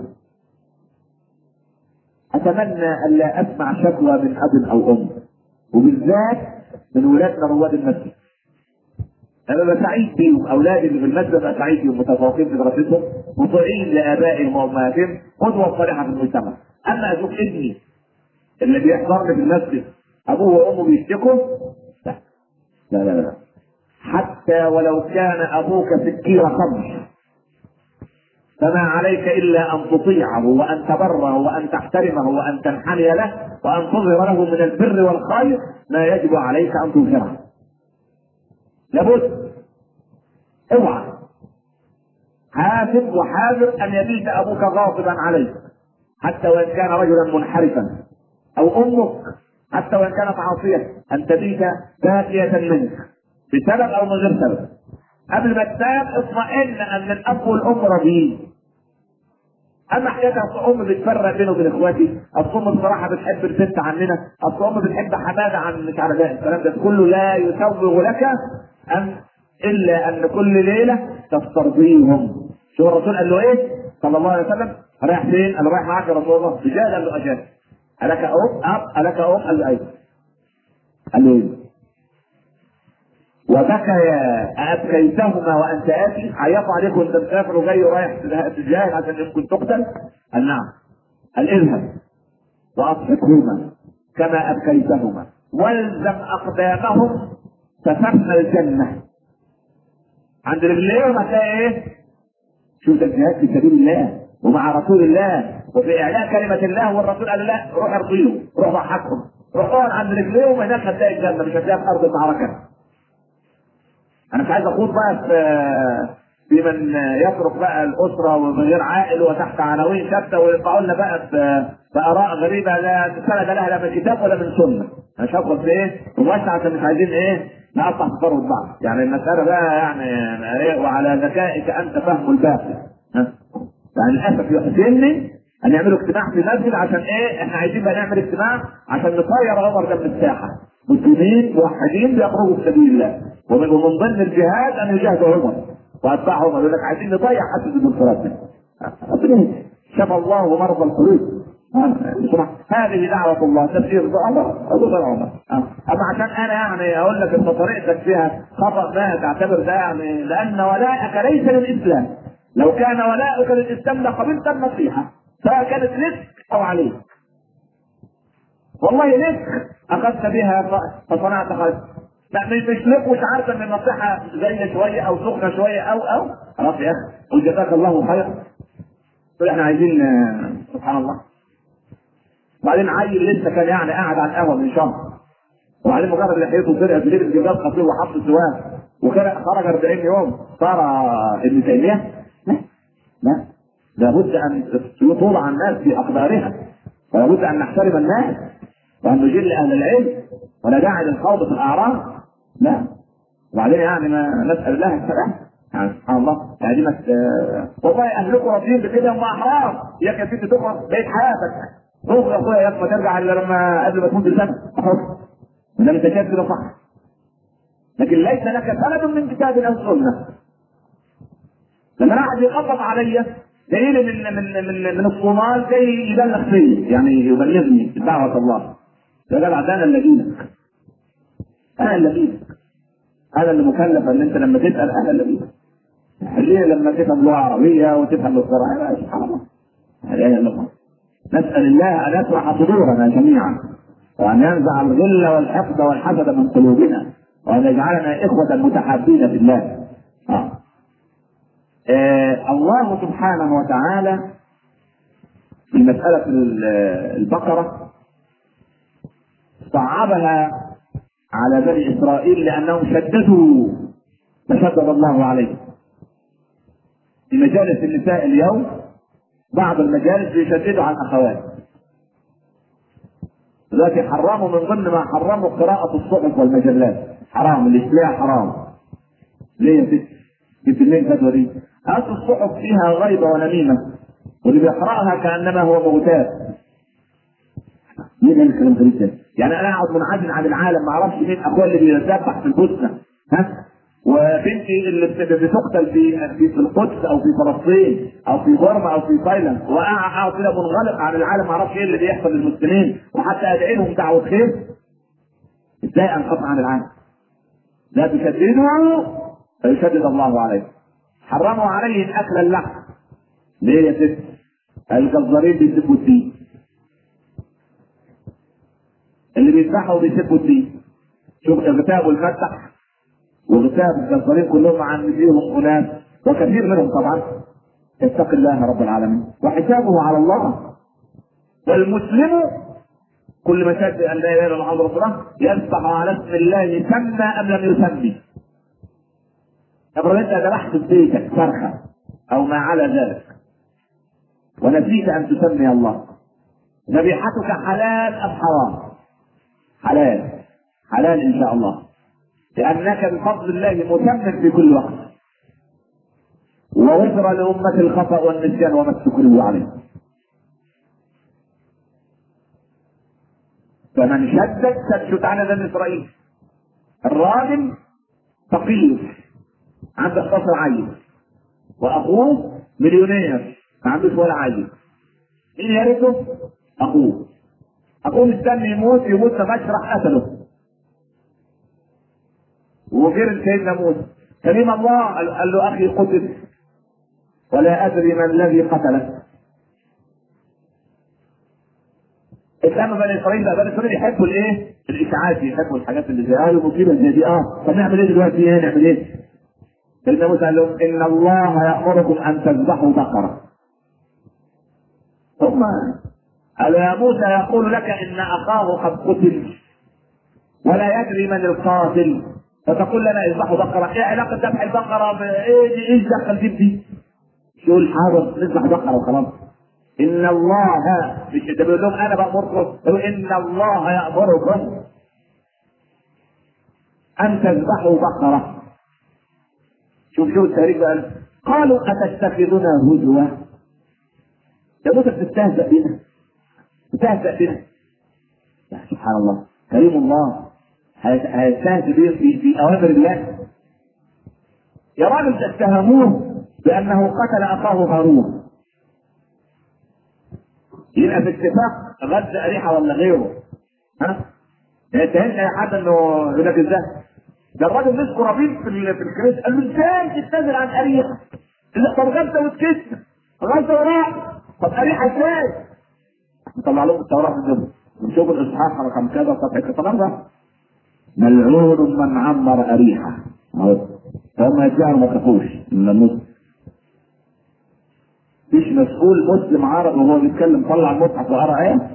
اتمنى ان لا اسمع شكوى من اب او ام، وبالذات من ولادنا رواد المسجد. انا ببقى سعيد بيهم، اولادي اللي في المسجد ببقى سعيد بيهم، متفوقين في دراستهم، مطيعين لابائهم وامهاتهم، قدوه صالحه في المجتمع. اما اشوف ابني اللي بيحضرني في المسجد ابوه وامه بيشتكوا، لا لا لا لا، حتى ولو كان ابوك سكير خمر فما عليك الا ان تطيعه وان تبره وان تحترمه وان تنحني له وان تظهر له من البر والخير ما يجب عليك ان تظهره. لابد اوعى حاسب وحاذر ان يبيت ابوك غاضبا عليك حتى وان كان رجلا منحرفا، او امك حتى وان كانت عاصيه ان تبيت باكيه منك بسبب او من غير سبب. قبل ما تنام اطمئن ان الاب والام راضيين. اما حكايه اصل ام بتفرق بينه وبين اخواتي، اصل ام بصراحه بتحب البنت عننا، اصل ام بتحب حماده عن مش عارف ايه، الكلام ده كله لا يسوغ لك ان الا ان كل ليله تسترضيهم. شو الرسول قال له ايه صلى الله عليه وسلم؟ رايح فين؟ قال له رايح معاك يا رسول الله. رجال؟ قال له اجاب. الك اب الك قال له ايوه. قال له ايه؟ وبكيا أبكيتهما وأنت آتي؟ عيطوا عليك وأنت مسافر وجاي ورايح تجاهد عشان يمكن تقتل؟ قال نعم. قال اذهب وأضحكهما كما أبكيتهما والزم أقدامهم فسمن الجنة. عند رجليهم هتلاقي إيه؟ شوف الجهاد في سبيل الله ومع رسول الله وفي إعلاء كلمة الله، والرسول قال لا روح ارضيهم، روح ضحكهم، روح اقعد عند رجليهم، هناك هتلاقي الجنة مش هتلاقيها في أرض المعركة. انا مش عايز اخوض بقى في من يترك بقى الاسره وغير عائل وتحت عناوين شتى ويطلعوا لنا بقى باراء غريبه لا سند لها لا من كتاب ولا من سنه. انا مش هدخل في ايه مباشر عشان مش عايزين ايه نقطع تفرد بعض. يعني المساله بقى يعني ايه وعلى ذكائك انت فهم الباقي. يعني للاسف يحزنني ان يعملوا اجتماع في مسجد عشان ايه؟ احنا عايزين بقى نعمل اجتماع عشان نطير عمر ده من الساحه. مسلمين موحدين بيخرجوا في سبيل الله ومن ضمن الجهاد ان يجاهدوا عمر واتباع عمر. يقول لك عايزين نضيع حسد الدكتورات. شفى الله مرضى القلوب. هذه دعوة الله تفسير عمر أبو عمر. أما عشان أنا يعني أقول لك أنت طريقتك فيها خطأ ما تعتبر ده يعني لأن ولاءك ليس للإسلام. لو كان ولاءك للإسلام لقبلت النصيحة سواء كانت لك أو عليك. والله لك أخذت بها فصنعت خير. لا مش لك ومش عارفة إن النصيحة زي شوية أو سخنة شوية أو خلاص يا أخي قل جزاك الله خير. تقول إحنا عايزين سبحان الله. وبعدين عيل لسه كان يعني قاعد على القهوة من شهر وبعدين مجرد لحيته طلعت لبس جلباب خطير وحط السواق وكان خرج 40 يوم صار ابن تيمية. لا لابد ان توضع الناس في اقدارها ولابد ان نحترم الناس وان نجل اهل العلم ولا داعي للخوض في الاعراض. لا وبعدين يعني ما نسال الله السلام. يعني سبحان الله يعني دي والله اهلكم راضيين بكده هم احرار. يا كيف انت تخرج بقيت حياتك روح يا اخويا يا ما ترجع الا لما قبل ما تكون بسنه حر ده انت شايف كده صح. لكن ليس لك سند من كتاب او سنه. لما واحد يخبط عليا جاي لي من الصومال جاي يبلغ فيا يعني يبلغني دعوة الله. يا جدع ده انا اللي اجيلك. انا اللي اجيلك. انا اللي مكلف ان انت لما تسال انا اللي اجيلك. ليه لما تفهم لغه عربيه وتفهم القران سبحان الله. لا اله الا الله. نسال الله ان يشرح صدورنا جميعا وان ينزع الغل والحقد والحسد من قلوبنا وان يجعلنا اخوه متحابين في الله. الله سبحانه وتعالى في مسألة البقرة صعبها على بني إسرائيل لأنهم شددوا فشدد الله عليهم. في مجالس النساء اليوم بعض المجالس بيشددوا على الأخوات. دلوقتي حرموا من ضمن ما حرموا قراءة الصحف والمجلات. حرام اللي يشتريها حرام. ليه يا ستي؟ جبت منين الفتوى دي؟ هات الصحف فيها غيبة ونميمة واللي بيقرأها كأنما هو مغتاب. مين قال الكلام ده؟ يعني انا اقعد منعزل عن العالم ما اعرفش مين اخويا اللي بيذبح في البوسنه وبنتي اللي بتقتل في القدس او في فلسطين او في بورما او في تايلاند واقعد كده منغلق عن العالم ما اعرفش ايه اللي بيحصل للمسلمين وحتى ادعي لهم دعوه خير. ازاي انقطع عن العالم؟ لا تشددوا فيشدد الله عليكم. حرموا عليهم اكل اللحم. ليه يا ست؟ الجزارين بيسبوا الدين اللي بيذبحوا وبيسبوا الدين. شوف اغتابوا المذبح واغتابوا الجزارين كلهم عن فيهم اناس وكثير منهم طبعا يتقي الله رب العالمين وحسابه على الله. والمسلم كل ما شهد ان لا اله الا الله محمد رسول الله يذبح على اسم الله سمى ام لم يسمي. افرض انت ذبحت في بيتك فرخه او ما على ذلك ونسيت ان تسمي الله، ذبيحتك حلال ام حرام؟ حلال. حلال ان شاء الله، لانك بفضل الله مسمى في كل وقت. وغفر لامه الخطا والنسيان وما استكرهوا عليه. فمن شدد شد على بني اسرائيل. الراجل فقير عنده 11 عيل واخوه مليونير ما عندوش ولا عيل. مين يرثه؟ اخوه. اخوه مستني يموت فمشرح قتله. وغير سيدنا موسى كريم الله قال له اخي قتل ولا ادري ما الذي قتلك. اسلام بني اسرائيل بقى، بني اسرائيل يحبوا الايه؟ الاشاعات، يحبوا الحاجات اللي زي المصيبه زي دي. طب نعمل ايه دلوقتي؟ نعمل ايه؟ سيدنا موسى قال لهم ان الله يامركم ان تذبحوا بقره. ثم قال يا موسى يقول لك ان اخاه قد قتل ولا يدري من القاتل فتقول لنا اذبحوا بقره. ايه علاقه ذبح البقره بايه؟ ايش دخل دي؟ يقول حاضر نذبح بقره وخلاص. ان الله مش ده بيقول لهم انا بامركم، يقول ان الله يامركم ان تذبحوا بقره. شوف التاريخ بقى. قالوا اتتخذنا هزوا؟ يا موسى بتستهزأ بنا، بتستهزأ بنا. سبحان الله، كريم الله هيستهزئ بنا في اوامر الله. يا راجل اتهموه بانه قتل اخاه هارون، يبقى في اتفاق غزة أريحة ولا غيره؟ ها؟ اتهمت اي حد انه يقول لك ازاي؟ ده الراجل مسكه ربيب في الكنيسه قال له ازاي تتنازل عن أريحة؟ طب غزة وسكتنا، غزة وراح، طب أريحة ازاي؟ طلع لهم التوراة من جنبه ونشوف الاصحاح رقم كذا صفحة كذا ملعون من عمر أريحة. اهو فهم يتلاقوا ما خافوش من المسلم. مفيش مسؤول مسلم عربي وهو بيتكلم طلع المصحف وقرا ايه؟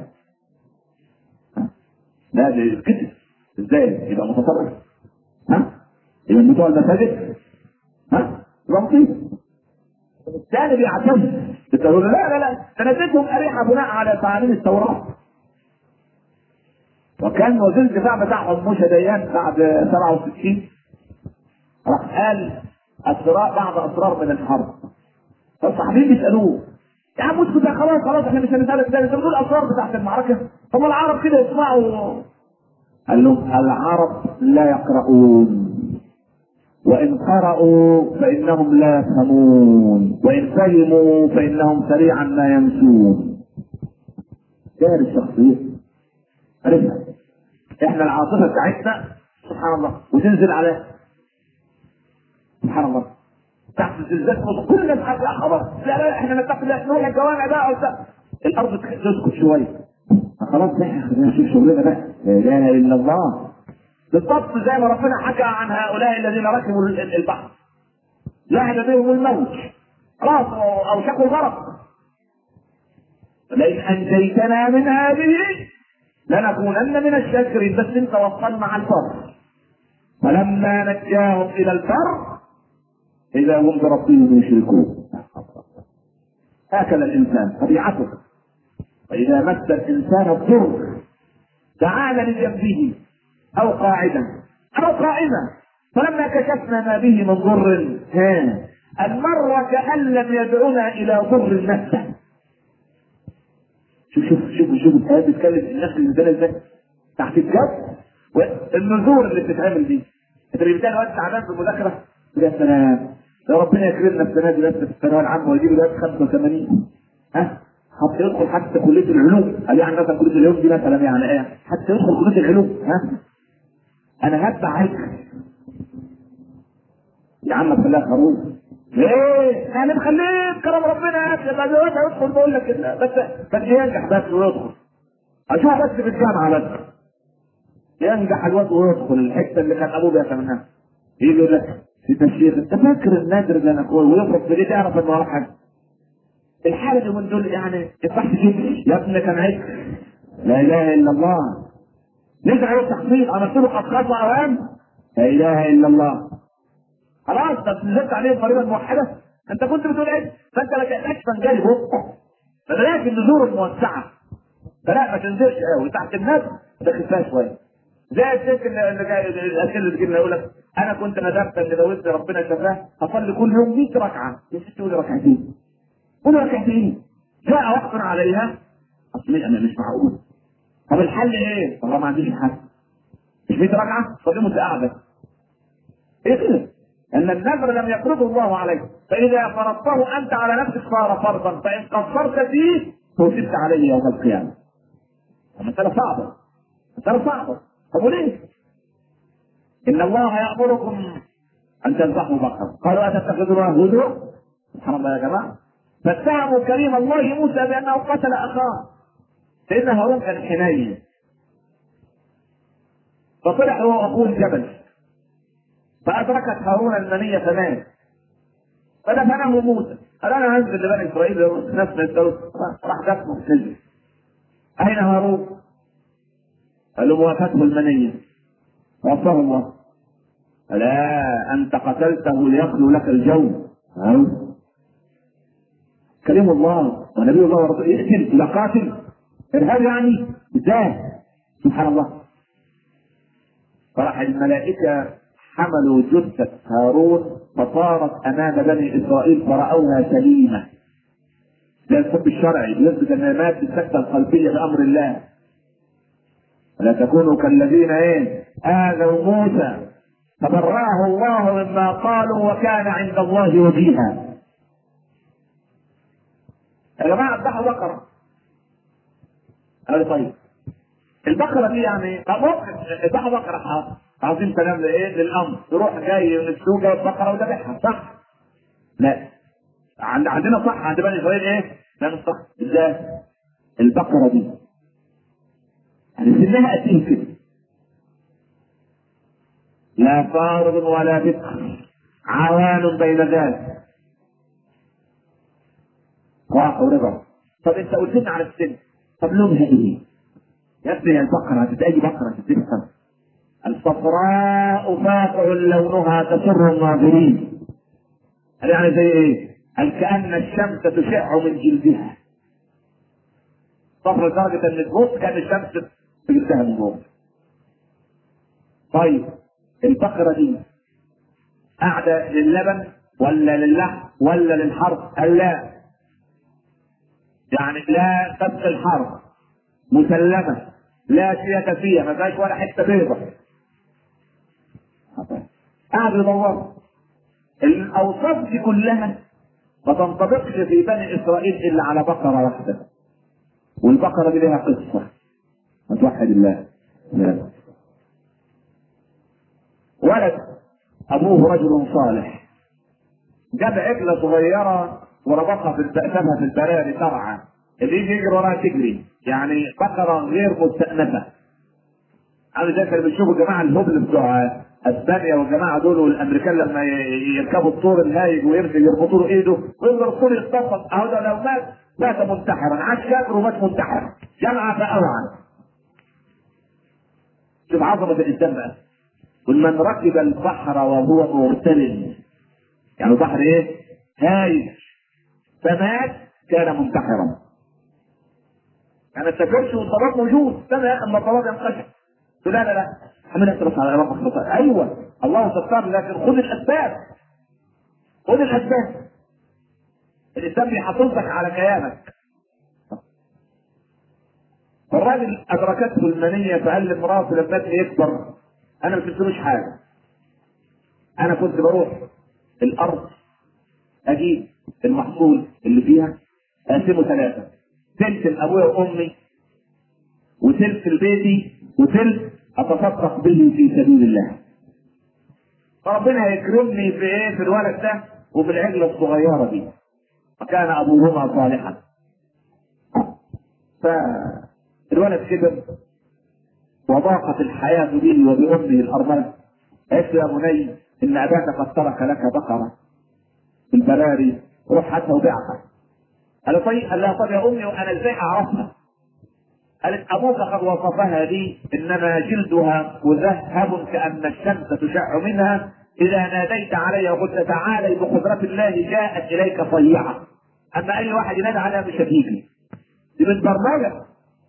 لا ده يتكتب ازاي؟ يبقى متطرف. يبقى بتوع المساجد يبقى مصيبه. الثاني بيعتز بتقول لا سندتهم أريحة بناء على تعاليم التوراة. وكان وزير الدفاع بتاعهم موشى ديان بعد 67 راح قال بعض اسرار من الحرب. فالصحابيين بيسالوه يا عم اسكت خلاص احنا مش هنسالك ده، انت بتقول اسرار بتاعت المعركه، طب العرب كده يسمعوا. قال لهم العرب لا يقرؤون، وان قرأوا فانهم لا يفهمون، وان فهموا فانهم سريعا ما ينسون. دار الشخصيه عرفنا احنا العاطفه بتاعتنا سبحان الله وتنزل على سبحان الله تحت الزلزال كل الناس لا خلاص لا احنا نتقي الله نروح الجوامع بقى الارض تسكت شويه خلاص احنا نشوف شغلنا بقى لا اله الا الله. بالضبط زي ما ربنا حكى عن هؤلاء الذين ركبوا البحر لعب بهم الموج خلاص اوشكوا الغرق. لئن انجيتنا من هذه لنكونن من الشاكرين. بس انت وصلنا على البر فلما نجاهم الى البر اذا هم بربهم يشركون. هكذا الانسان طبيعته، واذا مس الانسان الضر تعال لجنبه او قاعدا او قائما فلما كشفنا ما به من ضر المر كأن لم يدعنا الى ضر مسه. شوف الآيات بتتكلم الناس اللي نزلت ازاي تحت الجو والنذور اللي بتتعمل دي. انت اللي بتلاقي وقت تعبان في المذاكره يا سلام لو ربنا يكرمنا السنه دي بس في الثانويه العامه ويجيب دلوقتي 85 حتى يدخل حتى كليه العلوم. قال يعني مثلا كليه العلوم دي مثلا يعني ايه حتى يدخل كليه العلوم انا هتبع عليك يا عم خليها خروج ليه؟ يعني مخليه كرم ربنا يا اخي. دلوقتي هيدخل بقول لك بس ينجح بس ويدخل اشوف بس في الجامعه بس ينجح الواد ويدخل الحته اللي كان ابوه بيتمناها. يجي يقول لك في الشيخ انت فاكر النادر ده انا كويس ويفرق في ايديه تعرف انه وراه حاجه. الحاله من دول يعني الصح جدا يا ابني كان عيب. لا اله الا الله. نزع له التحصيل عملت له اشخاص واوام. لا اله الا الله. خلاص ده نزلت عليه الضريبه الموحده. انت كنت بتقول ايه؟ فانت ما كانكش تنجلي بكره. فبلاش النزور الموسعه. فلا ما تنزلش قوي تحت الناس تخفها شويه. زي الشيخ اللي جاي الاسئله اللي بتجيلنا يقول لك انا كنت ندمت ان جوزت ربنا شفاه اصلي كل يوم 100 ركعه. يا ست قولي ركعتين. قولي ركعتين. جاء وقت عليها اصلي انا مش معقول. طب الحل ايه؟ والله ما عنديش حل. مش 100 ركعه صلي وانت قاعده. ايه كده؟ ان النذر لم يفرضه الله عليك فاذا فرضته انت على نفسك صار فرضا فان قصرت فيه توجبت عليه يوم القيامه. مسألة صعبة. مسألة صعبة. طب وليه؟ إن الله يأمركم أن تذبحوا بقرة. قالوا أتتخذونها هزوا؟ سبحان الله يا جماعة. فاتهموا كريم الله موسى بأنه قتل أخاه. سيدنا هارون كان حنين. فطلع هو وأخوه الجبل. فأدركت هارون المنية فمات. فدفنه موسى. قال أنا هنزل لبني إسرائيل ناس ما يسألوا. راح دفنه في سجن. أين هارون؟ قال له موافته المنية. وصاه الله. لا انت قتلته ليخلو لك الجو. كريم الله ونبي الله ورسوله يقتل الى قاتل ارهاب يعني ازاي؟ سبحان الله. فراح الملائكه حملوا جثه هارون فصارت امام بني اسرائيل فراوها سليمه. ده الحب الشرعي يثبت ان مات بالسكته القلبيه بامر الله. ولا تكونوا كالذين اذوا موسى فبرأه الله مما قالوا وكان عند الله وجيها. يا جماعه اذبحوا بقره. قال طيب البقره دي يعني ممكن اذبحوا بقره حاضر. عاوزين كلام للامر تروح جاي من السوق جايب بقره وذبحها صح؟ لا عندنا صح عند بني اسرائيل لا مش صح. ازاي؟ البقره دي يعني سنها قد ايه كده؟ لا فارض ولا بكر عوان بين ذلك. راح ورجع. طب انت قلت لنا على السن. طب لونها ايه؟ يا ابني البقره اي بقره تفهم. الصفراء فاقع لونها تسر الناظرين. يعني زي ايه؟ قال كأن الشمس تشع من جلدها. صفر لدرجة ان تبص كأن الشمس في جلدها من جوه. طيب البقرة دي قاعدة للبن ولا للحم ولا للحرث؟ قال لا. يعني لا تبقى الحرث مسلمة لا شيء فيها ما فيهاش ولا حتة بيضة. قاعد يدور. الاوصاف دي كلها ما تنطبقش في بني اسرائيل الا على بقرة واحدة. والبقرة دي لها قصة. توحد الله. ولد ابوه رجل صالح جاب عجلة صغيرة وربطها سابها في البراري ترعى. اللي يجي يجري وراها تجري. يعني بقرة غير مستأنفة. انا زي كانوا بيشوفوا الجماعة الهبل بتوع اسبانيا والجماعة دول والامريكان لما يركبوا الطور الهايج ويربطوا له ايده ويفضل الطور يتطفل. اهو ده لو مات منتحرا. عاش كافر ومات منتحر. جمع فاوعى. شوف عظمة الانسان بقى. ومن ركب البحر وهو مغترل يعني البحر هايج فمات كان منتحرا. يعني التكرش والضباب موجود. استنى يا اخي اما الضباب ينقشع. لا حمل اصرف على ربك. ايوه الله ستار لكن خذ الاسباب. خذ الاسباب. الاسباب بيحافظك على كيانك. الراجل ادركته المنيه فقال لمراته لما ابني يكبر انا ما سبتلوش حاجه. انا كنت بروح الارض اجيب المحصول اللي فيها اقسمه 3. ثلث لابويا وامي وثلث لبيتي وثلث اتصدق به في سبيل الله. فربنا هيكرمني في الولد ده وفي العجله الصغيره دي. وكان ابوهما صالحا. فالولد كبر وضاقت الحياه به وبامه الارمله. قالت له يا بني ان اباك قد ترك لك بقره في البراري، روح هاتها وبيعها. قال طيب، قال لها طب يا امي وانا ازاي اعرفها؟ قالت ابوك قد وصفها لي انما جلدها مذهب كان الشمس تشع منها، اذا ناديت علي وقلت تعالي بقدرة الله جاءت اليك صيعة، اما اي واحد ينادي عليها مش هتيجي، دي متبرمجة.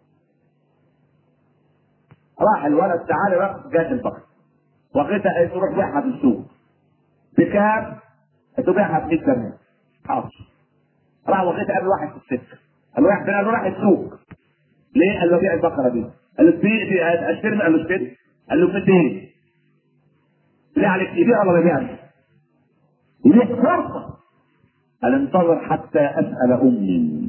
راح الولد تعالى بقى جات البقرة وقتها قالت روح بيعها في السوق. بكام؟ تبيعها ب 100 درهم. حاضر. راح وقتها قابل واحد في السكة، قال له رايح فين؟ قال له رايح السوق. ليه؟ قال له بيع البقرة دي. قال له اشتري، قال له اشتري. قال له 200. ليه عليك يبيع ولا ما يبيعش؟ يبيع فرصة. قال انتظر حتى اسأل امي.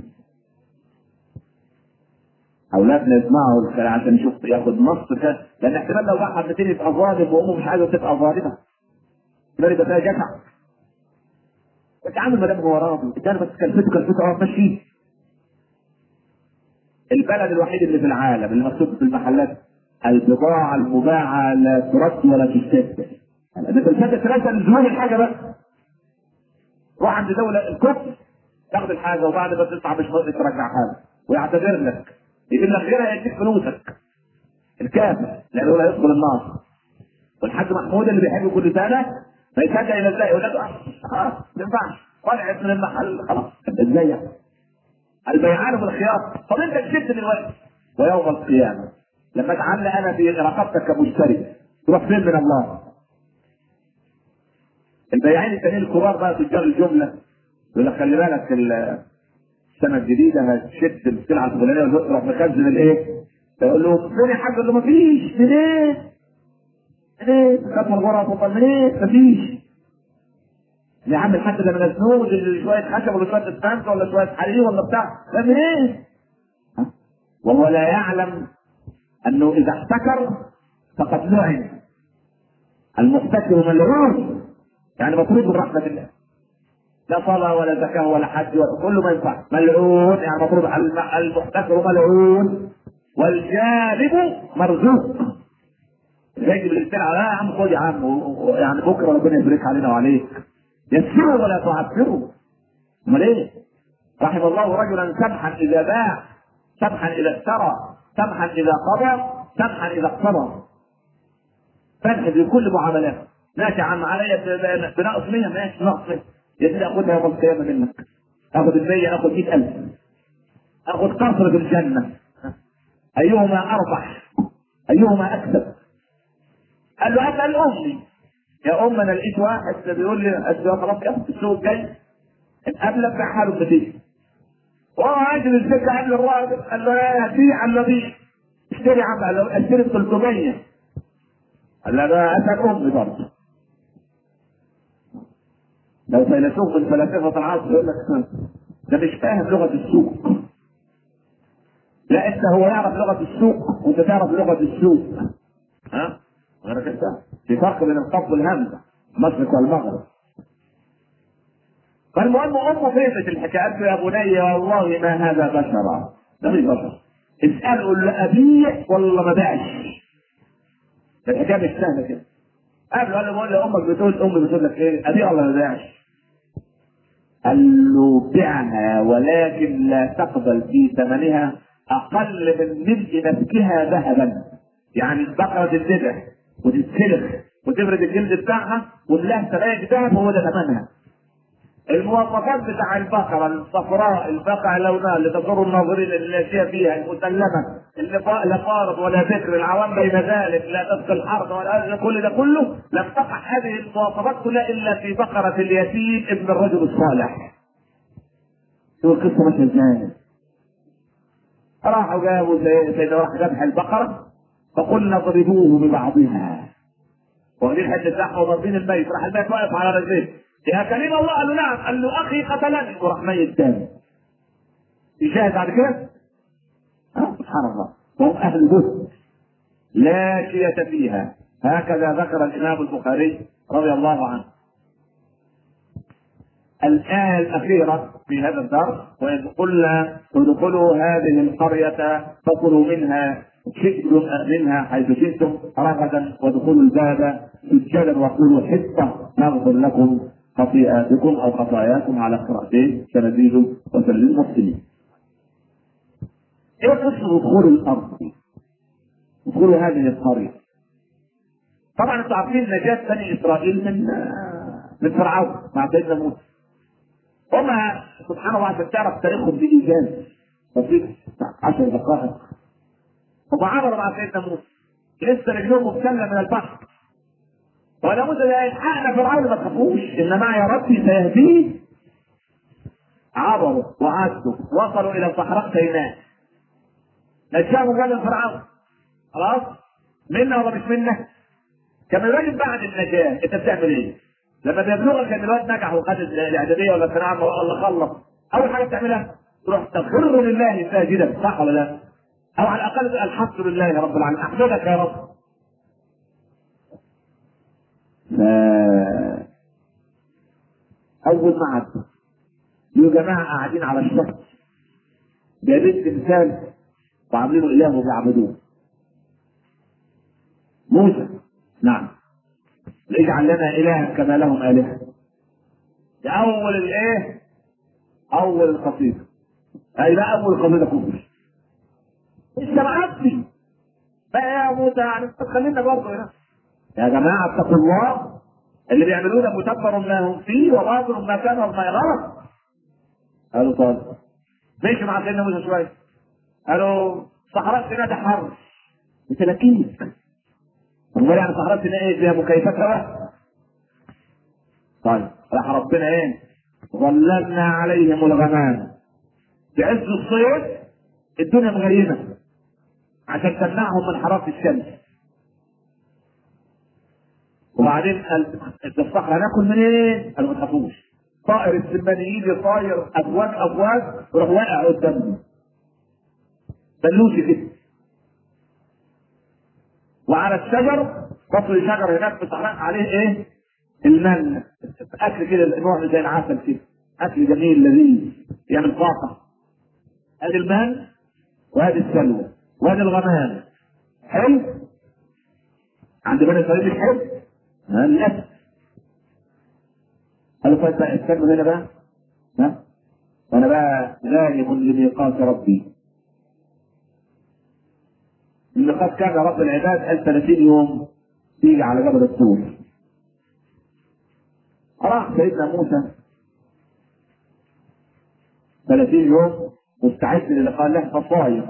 اولادنا يسمعوا الكلام عشان يشوف ياخد نص كده، لان احتمال لو واحد 200 يبقى ظالم وامه مش عايزه تبقى ظالمه. احتمال يبقى فيها جشع. انت عامل ما دام هو راضي، انت بس كلفته ماشي. البلد الوحيد اللي في العالم اللي مكتوب في المحلات البضاعة المباعة لا ترد ولا تستبدل. ده في الفاتح ثلاثة لزوم الحاجة بس. روح عند دولة الكفر تاخد الحاجة وبعد ما تطلع مش ممكن ترجعها ويعتذر لك، يجيب لك غيرها يديك فلوسك. الكافر لأنه لا يدخل النار. والحاج محمود اللي بيحب كل سنة ما يصدق إلى ازاي يقول لك خلاص ما ينفعش طلعت من المحل خلاص ازاي البيعان بالخيار. طب انت كسبت دلوقتي ويوم القيامه لما اتعلق انا في رقبتك كمشتري تروح فين من الله؟ البياعين التانيين الكبار بقى تجار الجمله يقول لك خلي بالك السنه الجديده هتشد السلعه الفلانيه وتروح مخزن الايه؟ يقول له فين يا حاج؟ يقول له مفيش. منين؟ منين؟ كسر غرف وطل منين؟ مفيش. يا عم الحاج ده من الزنود شويه خشب ولا شويه اسفنت ولا شويه حرير ولا بتاع ده منين؟ وهو لا يعلم انه اذا احتكر فقد لعن. المحتكر ملعون، يعني مطرود من رحمه الله. لا صلاه ولا زكاه ولا حج ولا كله ما ينفع، ملعون يعني مطرود. المحتكر ملعون والجالب مرزوق. يجب السلعه لا يا عم خد يا عم يعني بكره ربنا يبارك علينا وعليك. يسروا ولا تعسروا. امال ايه؟ رحم الله رجلا سمحا اذا باع، سمحا اذا اشترى، سمحا اذا قضى، سمحا اذا اقتضى. سمح في كل معاملاته. ماشي يا عم عليا بنقص 100 ماشي نقص 100 يا سيدي اخدها يوم القيامه منك. اخد ال 100 اخد 100,000 اخد قصر في الجنه. ايهما اربح؟ ايهما اكسب؟ قال له اسال امي. يا ام انا لقيت واحد بيقول لي خلاص يا السوق الجاي قبل بيعها له 200. وهو عادي السكه قبل الراجل قال له يا بيع الا بيع. اشتري يا عم. قال له اشتري ب 300. قال له ده اسال امي برضه. لو فيلسوف من فلاسفه العصر يقول لك ده مش فاهم لغه السوق. لا انت هو يعرف لغه السوق وانت تعرف لغه السوق. ها؟ غيرك انت. في فرق بين القف والهمزه، المشرق والمغرب. فالمهم امه فهمت الحكايات يا بني والله ما هذا بشرا. ده مش بشر. اساله لابيع ولا ما باعش. الحكايه مش سهله كده. قال له بقول له امك بتقول امي بتقول لك ايه؟ ابيع ولا ما باعش؟ قال له بيعها ولكن لا تقبل في ثمنها اقل من ملء نفسها ذهبا. يعني البقره تتذبح وتتسلخ وتبرد الجلد بتاعها ولها سرايج ذهب هو ده ثمنها. المواصفات بتاع البقره الصفراء الفاقع لونها اللي تضر الناظرين اللي فيها فيها المسلمه اللي لا فارض ولا ذكر العوام بين ذلك لا تسقي الحرب ولا كل ده كله لم تقع هذه المواصفات كلها الا في بقره اليتيم ابن الرجل الصالح. شو القصه ماشيه ازاي؟ راحوا جابوا سيدنا راح ذبح البقره فقلنا اضربوه ببعضها. واخدين حته لحمه وضاربين الميت. راح الميت واقف على رجليه. يا كريم الله. قال له نعم. قال له اخي قتلني. وراح ميت تاني. يشاهد بعد كده. سبحان الله. وهم اهل بث لا شية فيها. هكذا ذكر الامام البخاري رضي الله عنه. الآية الأخيرة في هذا الدرس وإذ قلنا ادخلوا هذه القرية فكلوا منها شئتم منها حيث شئتم رغدا وادخلوا الباب سجدا وقولوا حطة نغفر لكم خطيئاتكم او خطاياكم على قراءتين سنزيد وسنزيد المحسنين. ايه قصة دخول الارض؟ دخول هذه القرية. طبعا انتوا عارفين نجاة بني اسرائيل من فرعون مع سيدنا موسى. هما سبحان الله عشان تعرف تاريخهم بإيجاز بسيط 10 دقائق. هما عبروا مع سيدنا موسى لسه رجلهم مبتلة من البحر. ولا موسى ده يلحقنا فرعون ما تخافوش ان معي ربي سيهديه. عبروا وعدوا وصلوا الى صحراء سيناء. نجاهم من فرعون. خلاص؟ منا ولا مش منا؟ كما يجب بعد النجاة انت بتعمل ايه؟ لما بيبلغك ان الواد نجح وخد الاعداديه ولا الثانويه عامه ولا خلص، اول حاجه بتعملها تروح تخر لله ساجدا، صح ولا لا؟ او على الاقل تقول الحمد لله رب العالمين، احمدك يا رب. اول ما عدوا يا جماعه قاعدين على الشط جايبين تمثال وعاملينه اله وبيعبدوه. موسى نعم اجعل لنا الها كما لهم الهه. ده اول الايه؟ اول القصيده. اي بقى اول قصيده كفر. انت معدي بقى يا موسى يعني خلينا برضه هنا. يا جماعه اتقوا الله، اللي بيعملوه ده متبر ما هم فيه وباطل ما كان وما غلط. قالوا طيب ماشي مع سيدنا موسى شويه. قالوا صحراء سيناء ده حر بتلاكيك. امال يعني صحراء سيناء ايه؟ فيها مكيفات هواء. طيب راح ربنا ايه؟ ظللنا عليهم الغمام في عز الصيف الدنيا مغيمه عشان تمنعهم من حراره الشمس. وبعدين قال الصحراء هناكل منين؟ قالوا ما تخافوش، طائر السمان يجي طاير افواج افواج يروح واقع قدامنا بلوشي كده. وعلى الشجر فصل شجر هناك في الصحراء عليه ايه؟ المن، اكل كده نوع زي العسل كده، اكل جميل لذيذ يعمل طاقه. ادي المن وادي السلوى وادي الغمام. حلو؟ عند بني اسرائيل مش حلو؟ للاسف. قالوا طيب بقى استنوا هنا بقى، ها؟ وانا بقى ذاهب لميقات ربي. الميقات كان رب العباد قال 30 يوم تيجي على جبل الطور. راح سيدنا موسى 30 يوم مستعد للقاء الله فصايم.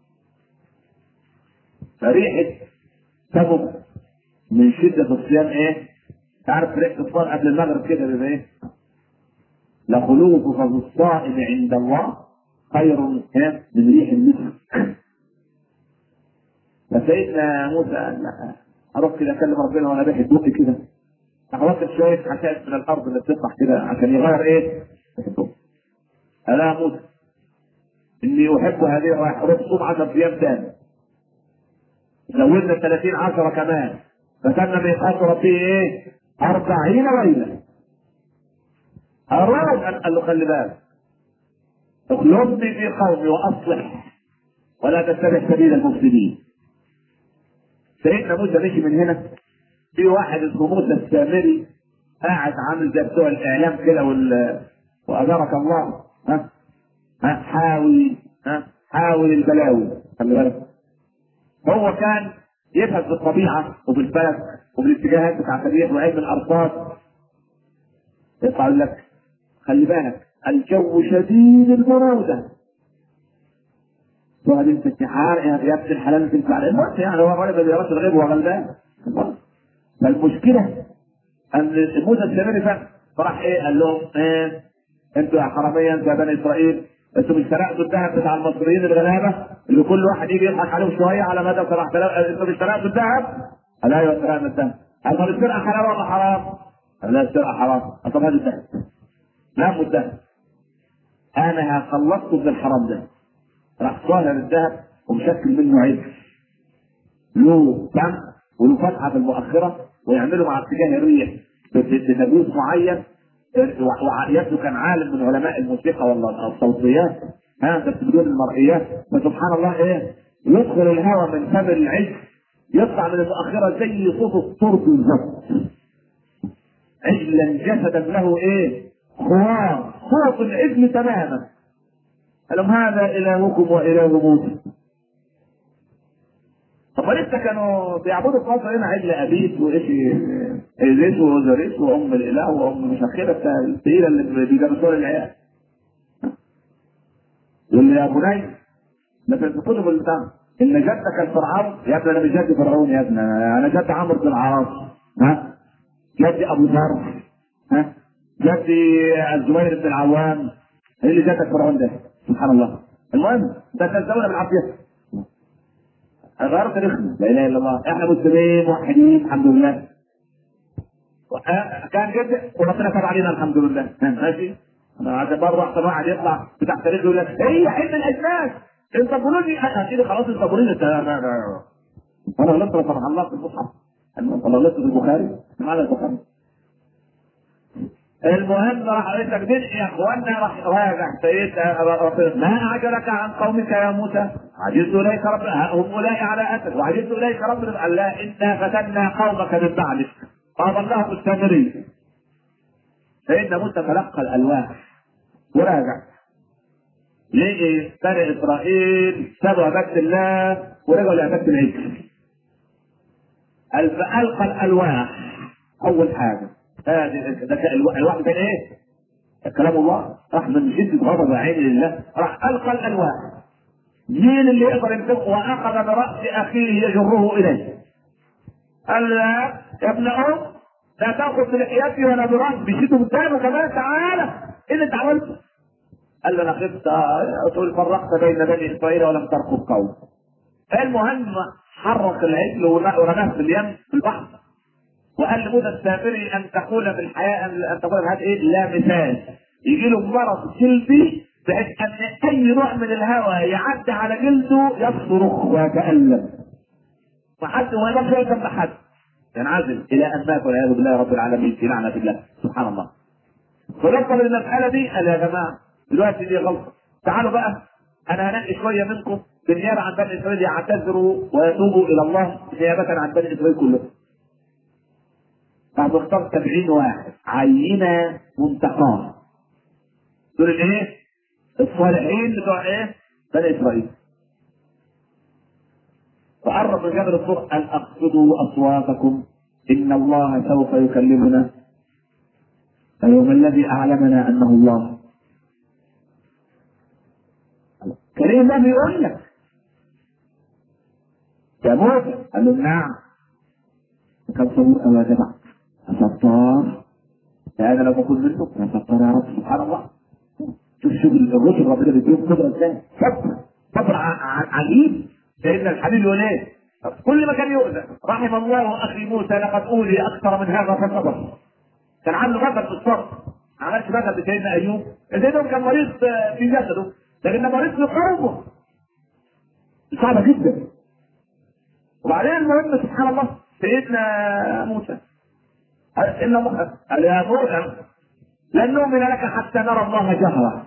فريحة سبب من شدة الصيام ايه؟ تعرف ريحة الصيام قبل المغرب كده بيبقى ايه؟ لخلوف فم الصائم عند الله خير من ريح المسك. فسيدنا موسى اروح كده اكلم ربنا وانا ريحة بقي كده. راح واخد شوية حشائش من الارض اللي بتطلع كده عشان يغير ايه؟ قال يا موسى اني احب هذه الرائحة، روح صوم 10 ايام تاني. زودنا 30 10 كمان فكان ميقات ربي ايه؟ 40 ليلة. الرجل قال له خلي بالك اخلصني في قومي واصلح ولا تتبع سبيل المفسدين. سيدنا موسى مشي من هنا في واحد اسمه موسى السامري قاعد عامل زي بتوع الاعلام كده واجرك الله حاول البلاوي. خلي بالك هو كان يفهم في الطبيعه وفي الفلك وفي الاتجاهات بتاعت الريح وعلم الارصاد. يطلع لك خلي بالك الجو شديد البروده. وهذه انتحار يا ابن الحلال انت على الموت يعني هو الراجل اللي يرى الغيب وهو غلبان. فالمشكله ان موسى السامري فراح ايه؟ قال لهم ايه؟ انتوا يا حراميه انتوا يا بني اسرائيل انتوا مش سرقتوا الذهب بتاع المصريين الغلابه اللي كل واحد يجي يضحك عليهم شويه على مدى 7000؟ انتوا مش سرقتوا الذهب؟ قال ايوه سرقنا الذهب. قال طب السرقه حلال ولا حرام؟ قال لا السرقه حرام. طب هذا الذهب لا الذهب انا خلصته من الحرام ده. راح صاهر الذهب ومشكل منه عجل له دم وله فتحه في المؤخره ويعملوا مع اتجاه الريح بتجويز معين. يبدو كان عالم من علماء الموسيقى ولا الصوتيات بس بدون المرئيات. فسبحان الله ايه يدخل الهواء من فم العجل يطلع من المؤخرة زي صوت الطور بالظبط. عجلا جسدا له ايه؟ خوار، صوت العجل تماما. قال لهم هذا الهكم واله موسى. طب لسه كانوا بيعبدوا في مصر هنا عجل ابيت وايش ايزيس واوزوريس وام الاله وام مشخره الثقيله اللي بيدرسوها للعيال. يقول لي يا بني ده في الكتب اللي بتاع ان جدك الفرعون. يا ابني انا مش جد فرعون يا ابني، انا جد عمرو بن العاص. ها جدي ابو ذر. ها جدي الزبير بن العوام. ايه اللي جدك فرعون ده؟ سبحان الله. المهم ده تزوجنا بالعافيه. غير تاريخنا. لا اله الا الله. احنا مسلمين موحدين الحمد لله. كان جد وربنا تاب علينا الحمد لله. ماشي. انا عايز برضه احسن واحد يطلع بتاع تاريخ يقول لك هي علم الاجناس انت بقولوني اكيد خلاص انت بقولوني انت. وانا غلطت سبحان الله في المصحف. انا غلطت في البخاري. معنى البخاري. المهم راح قال لك يا اخوانا راح راجع سيدنا ما اعجلك عن قومك يا موسى؟ عجزت اليك رب هم اولئك على اثر وعجزت اليك رب قال لا انا فتنا قومك من بعدك فاضلهم السامري. سيدنا موسى تلقى الالواح وراجع. ليه بني اسرائيل سابوا عباده الله ورجعوا لعباده العجل. فالقى الالواح اول حاجه. ده الواحد كان ايه؟ كلام الله. راح من شده غضب عين لله راح القى الالواح. مين اللي يقدر يمسكه؟ واخذ براس اخيه يجره اليه. قال لا يا ابن ام لا تاخذ بلحيتي ولا براسي. بيشده قدامه كمان. تعالى ايه اللي انت عملته؟ قال له انا خفت تقول فرقت بين بني اسرائيل ولم ترقب قوم. المهم حرك العجل ورماه في اليم في البحر. وقال لموسى السامري ان تقول في الحياه ان تقول في الحياه ايه؟ لا مثال. يجي له مرض جلدي بحيث ان اي نوع من الهواء يعدي على جلده يصرخ ويتالم. فحد ما يقدرش يقدم لحد. ينعزل الى ان مات والعياذ بالله رب العالمين في لعنه الله سبحان الله. فنقطه من المساله دي قال يا جماعه دلوقتي دي غلطه. تعالوا بقى انا هنقي شويه منكم بالنيابه عن بني اسرائيل يعتذروا ويتوبوا الى الله نيابه عن بني اسرائيل كلهم. فهتختار 70 واحد عينه منتقاه. دول الايه؟ الصالحين بتوع ايه؟ بني اسرائيل. فقرب من جبل الطور ان اخفضوا اصواتكم ان الله سوف يكلمنا اليوم الذي اعلمنا انه الله. كريم الله بيقول لك يا موسى. قال له نعم. كان صبور او يا جماعه ستار. انا لما اكون منه انا ستار يا رب سبحان الله. شوف الرسل ربنا بيديهم قدره ازاي. صبر عجيب. سيدنا الحبيب يقول ايه؟ كل ما كان يؤذى رحم الله اخي موسى لقد اوذي اكثر من هذا فصبر. كان عنده مثل في الصبر. ما عملش مثل بسيدنا ايوب. سيدنا كان مريض في جسده لكن مريض في قلبه. صعبه جدا. وبعدين المهم سبحان الله سيدنا موسى ان الله قال يا موسى لن نؤمن لك حتى نرى الله جهرا.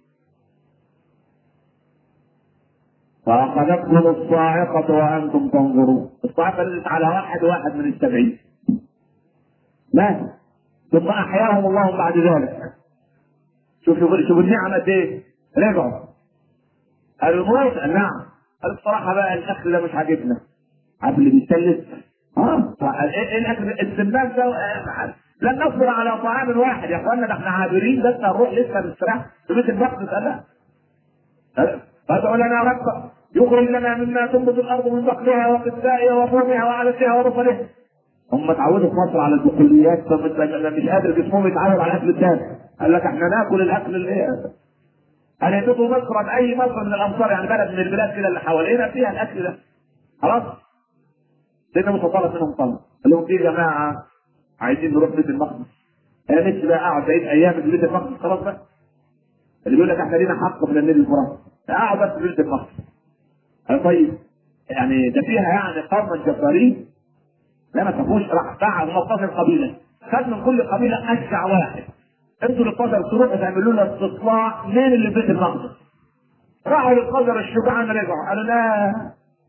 فاخذتهم الصاعقه وانتم تنظرون. الصاعقه نزلت على واحد من السبعين مات ثم احياهم الله بعد ذلك. شوف النعم قد ايه. رجعوا قالوا موسى نعم. قالوا بصراحه بقى الاكل ده مش عاجبنا. عارف اللي بيتسلف؟ ايه الاكل السمان ده؟ لن نصبر على طعام واحد يا اخوانا. ده احنا عابرين بس هنروح لسه نستريح في بيت المقدس. قال لا فادعوا لنا ربك يخرج لنا مما تنبت الارض من بقلها وقثائها وفومها وعدسها ورسلها. هم اتعودوا في مصر على البقوليات مش قادر جسمهم يتعود على الاكل الثاني. قال لك احنا ناكل الاكل اللي قال يدوبوا مصر اي مصر من الامصار يعني بلد من البلاد كده اللي حوالينا فيها الاكل ده. خلاص سيدنا موسى طلب منهم طلب. قال لهم في جماعه عايزين نروح بيت المقدس. انا نفسي بقى اقعد بقيت ايام في بيت المقدس. خلاص بقى اللي بيقول لك احنا لينا حق من النبي الفرات اقعد بس في بيت المقدس. قال طيب يعني ده فيها يعني قوم جبارين لا ما تفوش. راح باع 15 قبيله خد من كل قبيله اشجع واحد. انتوا ال 12 تروحوا تعملوا لنا استطلاع مين اللي في بيت المقدس. راحوا لل 12 الشجعان رجعوا قالوا لا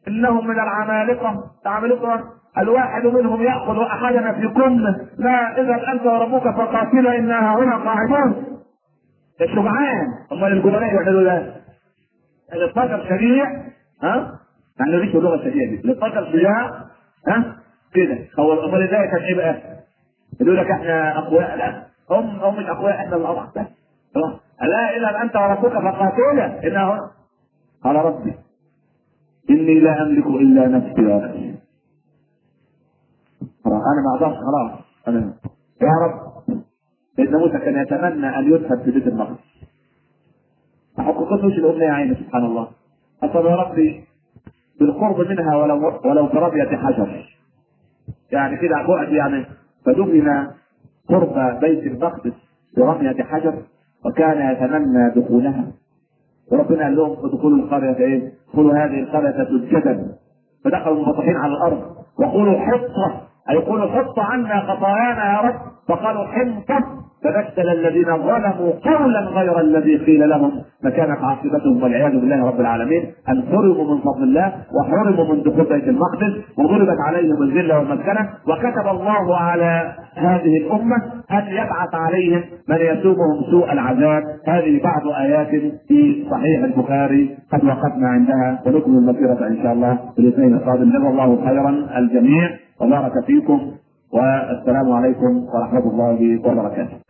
انهم من العمالقه الواحد منهم ياخذ احدنا في كمه، لا اذا انت وربك فقاتلا انها هنا قاعدون. الشجعان امال الجبناء يعملوا ده؟ ال 12 شجيع، يعني مفيش اللغه الشجيعه دي، ال 12 شجاع كده. هو امال ازاي كان ايه بقى؟ يقول لك احنا اقوياء، لا هم مش اقوياء، احنا اللي اضعف. لا اذا انت وربك فقاتلا انها هنا. قال ربي اني لا املك الا نفسي واخي، انا ما اقدرش خلاص انا يا رب. سيدنا موسى كان يتمنى ان يدفن في بيت المقدس، ما حققتوش الامنيه يا عيني، سبحان الله. اصل يا ربي بالقرب منها ولو برمية حجر، يعني كده بعد يعني، فدفن قرب بيت المقدس برمية حجر، وكان يتمنى دخولها. وربنا قال لهم ادخلوا القرية ايه؟ ادخلوا هذه القرية سجدا، فدخلوا منبطحين على الارض وقولوا حطة، اي قولوا حط عنا خطايانا يا رب، فقالوا حنطة، فبدل الذين ظلموا قولا غير الذي قيل لهم، فكانت عاقبتهم والعياذ بالله رب العالمين ان حرموا من فضل الله وحرموا من دخول بيت المقدس، وضربت عليهم الذله والمسكنه. وكتب الله على هذه الامه ان يبعث عليهم من يسومهم سوء العذاب. هذه بعض ايات في صحيح البخاري قد وقفنا عندها، ونكمل المسيره ان شاء الله في الاثنين القادم. جزا الله خيرا الجميع وبارك فيكم، والسلام عليكم ورحمه الله وبركاته.